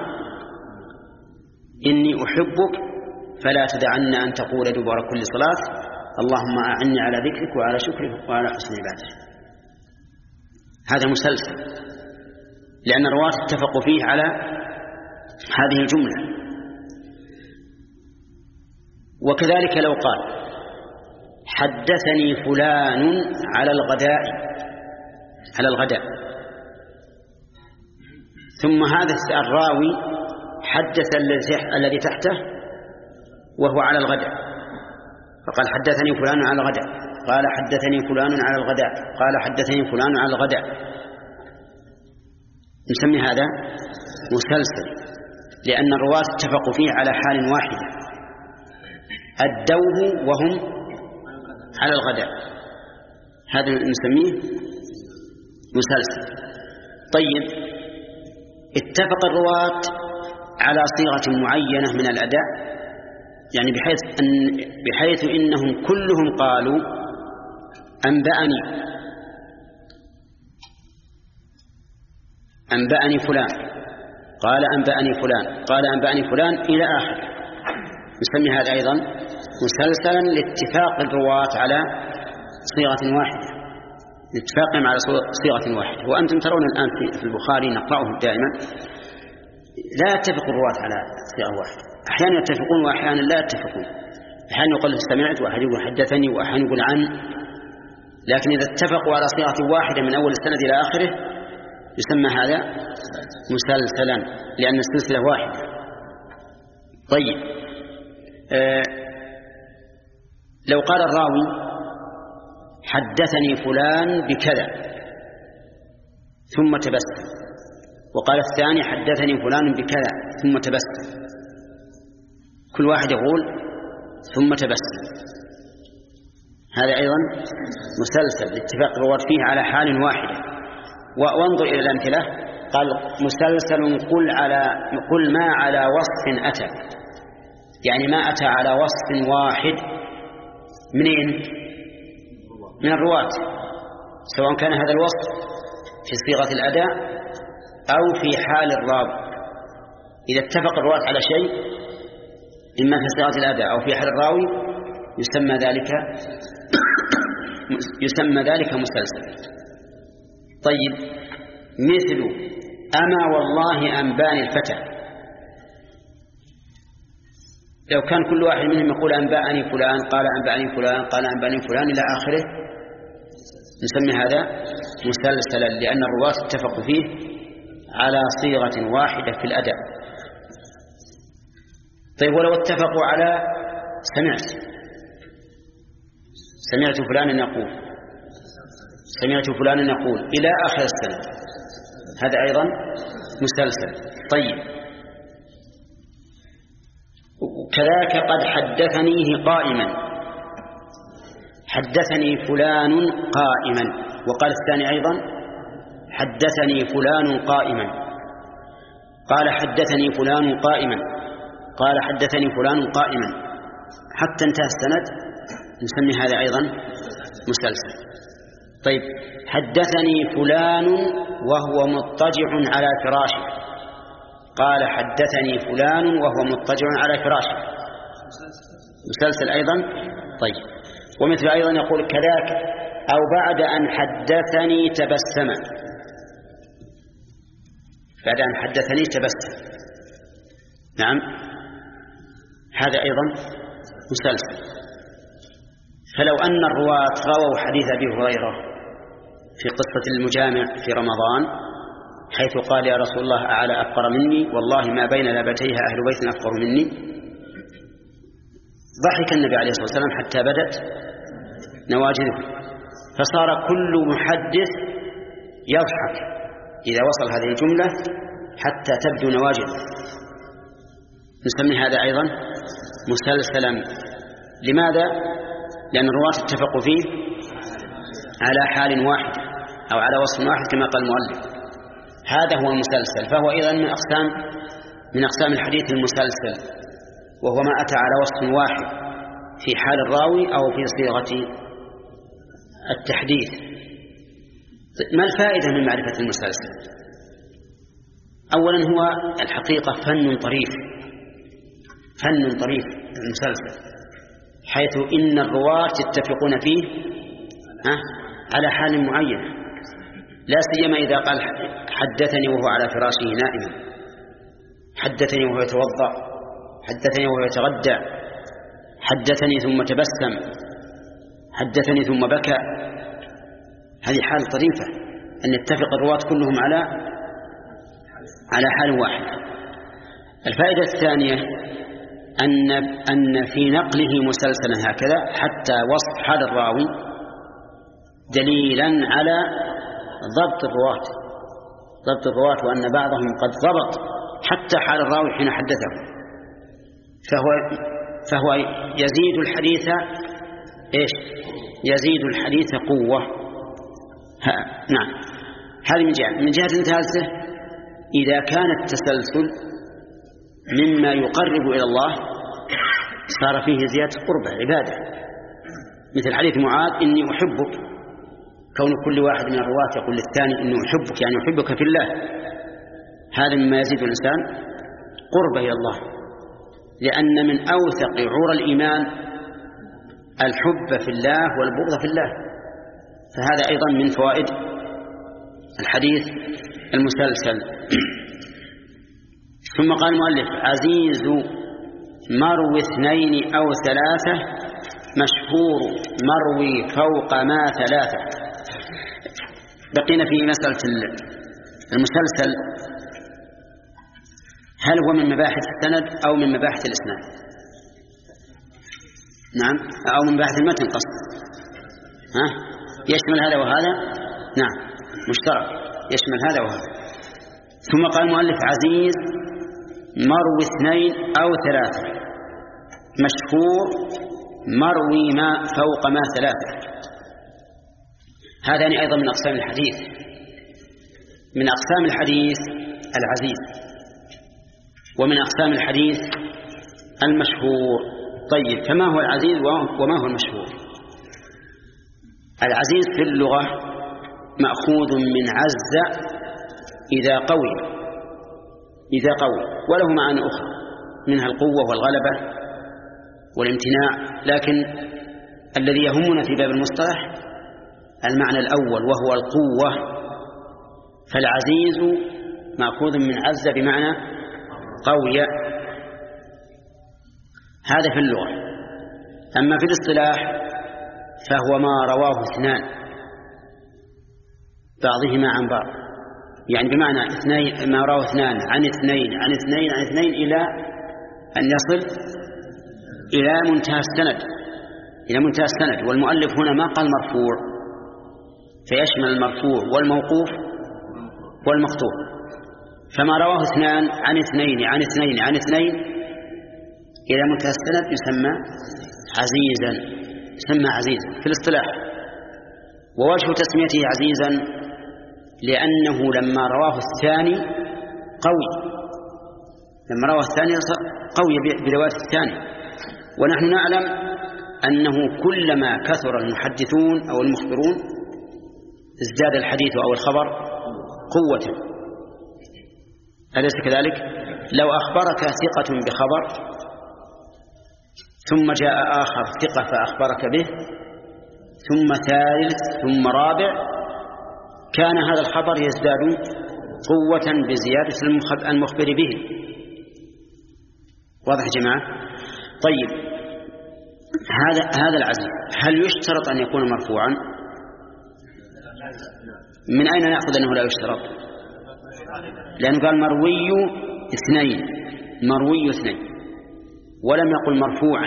إني أحبك فلا تدعن أن تقول دبر كل صلاة اللهم أعني على ذكرك وعلى شكرك وعلى حسن عبادتك. هذا مسلسل لأن الرواة اتفقوا فيه على هذه الجملة. وكذلك لو قال حدثني فلان على الغداء على الغداء ثم هذا الراوي حدث الذي تحته وهو على الغداء فقال حدثني فلان على الغداء، قال حدثني فلان على الغداء، قال حدثني فلان على الغداء، نسمي هذا مسلسل لأن الرواة اتفقوا فيه على حال واحدة أدوه وهم على الغداء، هذا نسميه مسلسل. طيب، اتفق الرواة على صيغة معينة من الأداء، يعني بحيث, أن بحيث إنهم كلهم قالوا أنبأني أنبأني فلان، قال أنبأني فلان، قال أنبأني فلان إلى آخر. نسمي هذا أيضا مسلسلا لاتفاق الرواة على صيغة واحدة، لاتفاقهم على صيغة واحدة. وأنتم ترون الآن في البخاري نقرأه دائما لا يتفق الرواة على صيغة واحدة، أحيانا يتفقون وأحيانا لا يتفقون، أحيانا يقول سمعت وأحيانا يقول حدثني وأحيانا يقول عن، لكن إذا اتفقوا على صيغة واحدة من أول السند إلى آخره يسمى هذا مسلسلا لأن السلسلة واحدة. طيب، آه لو قال الراوي حدثني فلان بكذا ثم تبسم، وقال الثاني حدثني فلان بكذا ثم تبسم، كل واحد يقول ثم تبسم، هذا أيضا مسلسل لاتفاق الرواة فيه على حال واحدة. وانظر إلى الأمثلة، قال مسلسل قل على قل ما على وصف أتى، يعني ما أتى على وصف واحد منين؟ من الرواة، سواء كان هذا الوصف في صيغة الأداء أو في حال الراوي. إذا اتفق الرواة على شيء إما في صيغة الأداء أو في حال الراوي يسمى ذلك يسمى ذلك مسلسل. طيب، مثل أما والله أنباني الفتى، لو كان كل واحد منهم يقول أنبأني فلان، قال أنبأني فلان، قال أنبأني فلان إلى آخره، نسمي هذا مسلسلا لأن الرواة اتفقوا فيه على صيغة واحدة في الأداء. طيب، ولو اتفقوا على سمعت سمعت فلانا يقول سمعت فلانا يقول إلى آخر السنة، هذا أيضا مسلسل. طيب، وكذلك قد حدثنيه قائما، حدثني فلان قائما، وقال الثاني أيضا حدثني فلان قائما، قال حدثني فلان قائما، قال حدثني فلان قائما، حتى انتهى السند، نسمي هذا أيضا مسلسل. طيب، حدثني فلان وهو مضطجع على فراشه، قال حدثني فلان وهو مضطجع على فراشه، مسلسل أيضا. طيب، ومثل أيضا يقول كذاك أو بعد أن حدثني تبسم، بعد أن حدثني تبسم، نعم، هذا أيضا مسلسل. فلو أن الرواة رووا حديث أبي هريرة في قصة المجامع في رمضان حيث قال يا رسول الله أعلى أفقر مني، والله ما بين لابتيها أهل بيت أفقر مني، ضحك النبي عليه الصلاة والسلام حتى بدت نواجذه، فصار كل محدث يضحك إذا وصل هذه الجملة حتى تبدو نواجذه، نسمي هذا أيضا مسلسلا. لماذا؟ لأن الرواة اتفقوا فيه على حال واحد أو على وصف واحد كما قال المؤلف، هذا هو المسلسل. فهو أيضا من أقسام من أقسام الحديث المسلسل، وهو ما أتى على وصف واحد في حال الراوي أو في صيغة التحديث. ما الفائدة من معرفة المسلسل؟ أولا هو الحقيقة فن طريف، فن طريف المسلسل، حيث إن الرواة يتفقون فيه على حال معينة، لا سيما إذا قال حدثني وهو على فراشه نائما، حدثني وهو يتوضأ، حدثني وهو يتغدى، حدثني ثم تبسم، حدثني ثم بكى. هذه حال طريفة أن يتفق الرواة كلهم على على حال واحد. الفائدة الثانية أن أن في نقله مسلسلا هكذا حتى وصف حال الراوي دليلا على ضبط الرواة، ضبط الرواة، وأن بعضهم قد ضبط حتى حال الراوي حين حدثه، فهو فهو يزيد الحديث إيش؟ يزيد الحديث قوة. ها نعم. هذه من جهة. من جهة ثالثة إذا كان التسلسل مما يقرب إلى الله صار فيه زيادة قربة عبادة، مثل حديث معاذ إني أحبك، كون كل واحد من الرواة يقول للثاني إني أحبك يعني أحبك في الله، هذا مما يزيد الإنسان قربة إلى الله، لأن من أوثق عرى الإيمان الحب في الله والبغض في الله، فهذا أيضا من فوائد الحديث المسلسل. ثم قال المؤلف عزيز مروي اثنين أو ثلاثة، مشهور مروي فوق ما ثلاثة. بقينا في مسألة المسلسل، هل هو من مباحث السند أو من مباحث الإسناد؟ نعم، أو من مباحث المتن قصد. ها؟ يشمل هذا وهذا؟ نعم مشترك، يشمل هذا وهذا. ثم قال المؤلف عزيز مروي اثنين أو ثلاثة، مشهور مروي ما فوق ما ثلاثة. هذان أيضا من أقسام الحديث. من أقسام الحديث العزيز، ومن أقسام الحديث المشهور. طيب، فما هو العزيز وما هو المشهور؟ العزيز في اللغة مأخوذ من عز إذا قوي، إذا قوي، وله معاني أخرى منها القوة والغلبة والامتناع، لكن الذي يهمنا في باب المصطلح المعنى الأول وهو القوة. فالعزيز مأخوذ من عز بمعنى قوي، هذا في اللغة. أما في الاصطلاح فهو ما رواه اثنان بعضهما عن بعض، يعني بمعنى اثنين، ما رواه اثنان عن اثنين عن اثنين عن اثنين إلى أن يصل إلى منتهى السند، إلى منتهى السند. والمؤلف هنا ما قال مرفوع، فيشمل المرفوع والموقوف والمقطوع. فما رواه اثنان عن اثنين عن اثنين عن اثنين إلى منتهى السند يسمى عزيزا، يسمى عزيزا في الاصطلاح. ووجه تسميته عزيزا لأنه لما رواه الثاني قوي، لما رواه الثاني قوي برواية الثاني. ونحن نعلم أنه كلما كثر المحدثون أو المخبرون ازداد الحديث أو الخبر قوة، أليس كذلك؟ لو أخبرك ثقة بخبر ثم جاء آخر ثقة فأخبرك به، ثم ثالث ثم رابع، كان هذا الخبر يزداد قوة بزيادة المخبر به. واضح يا جماعة؟ طيب، هذا هذا العزيز هل يشترط أن يكون مرفوعا؟ من أين نأخذ أنه لا يشترط؟ لأنه قال مروي اثنين، مروي اثنين، ولم يقل مرفوعا،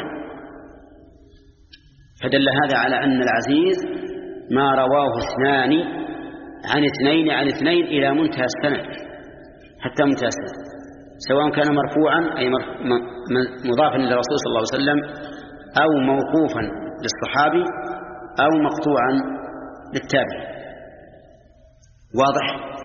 فدل هذا على أن العزيز ما رواه اثنان عن اثنين عن اثنين إلى منتهى السند، حتى منتهى السند، سواء كان مرفوعا أي مضافا إلى الرسول صلى الله عليه وسلم، أو موقوفا للصحابي، أو مقطوعا للتابع. واضح؟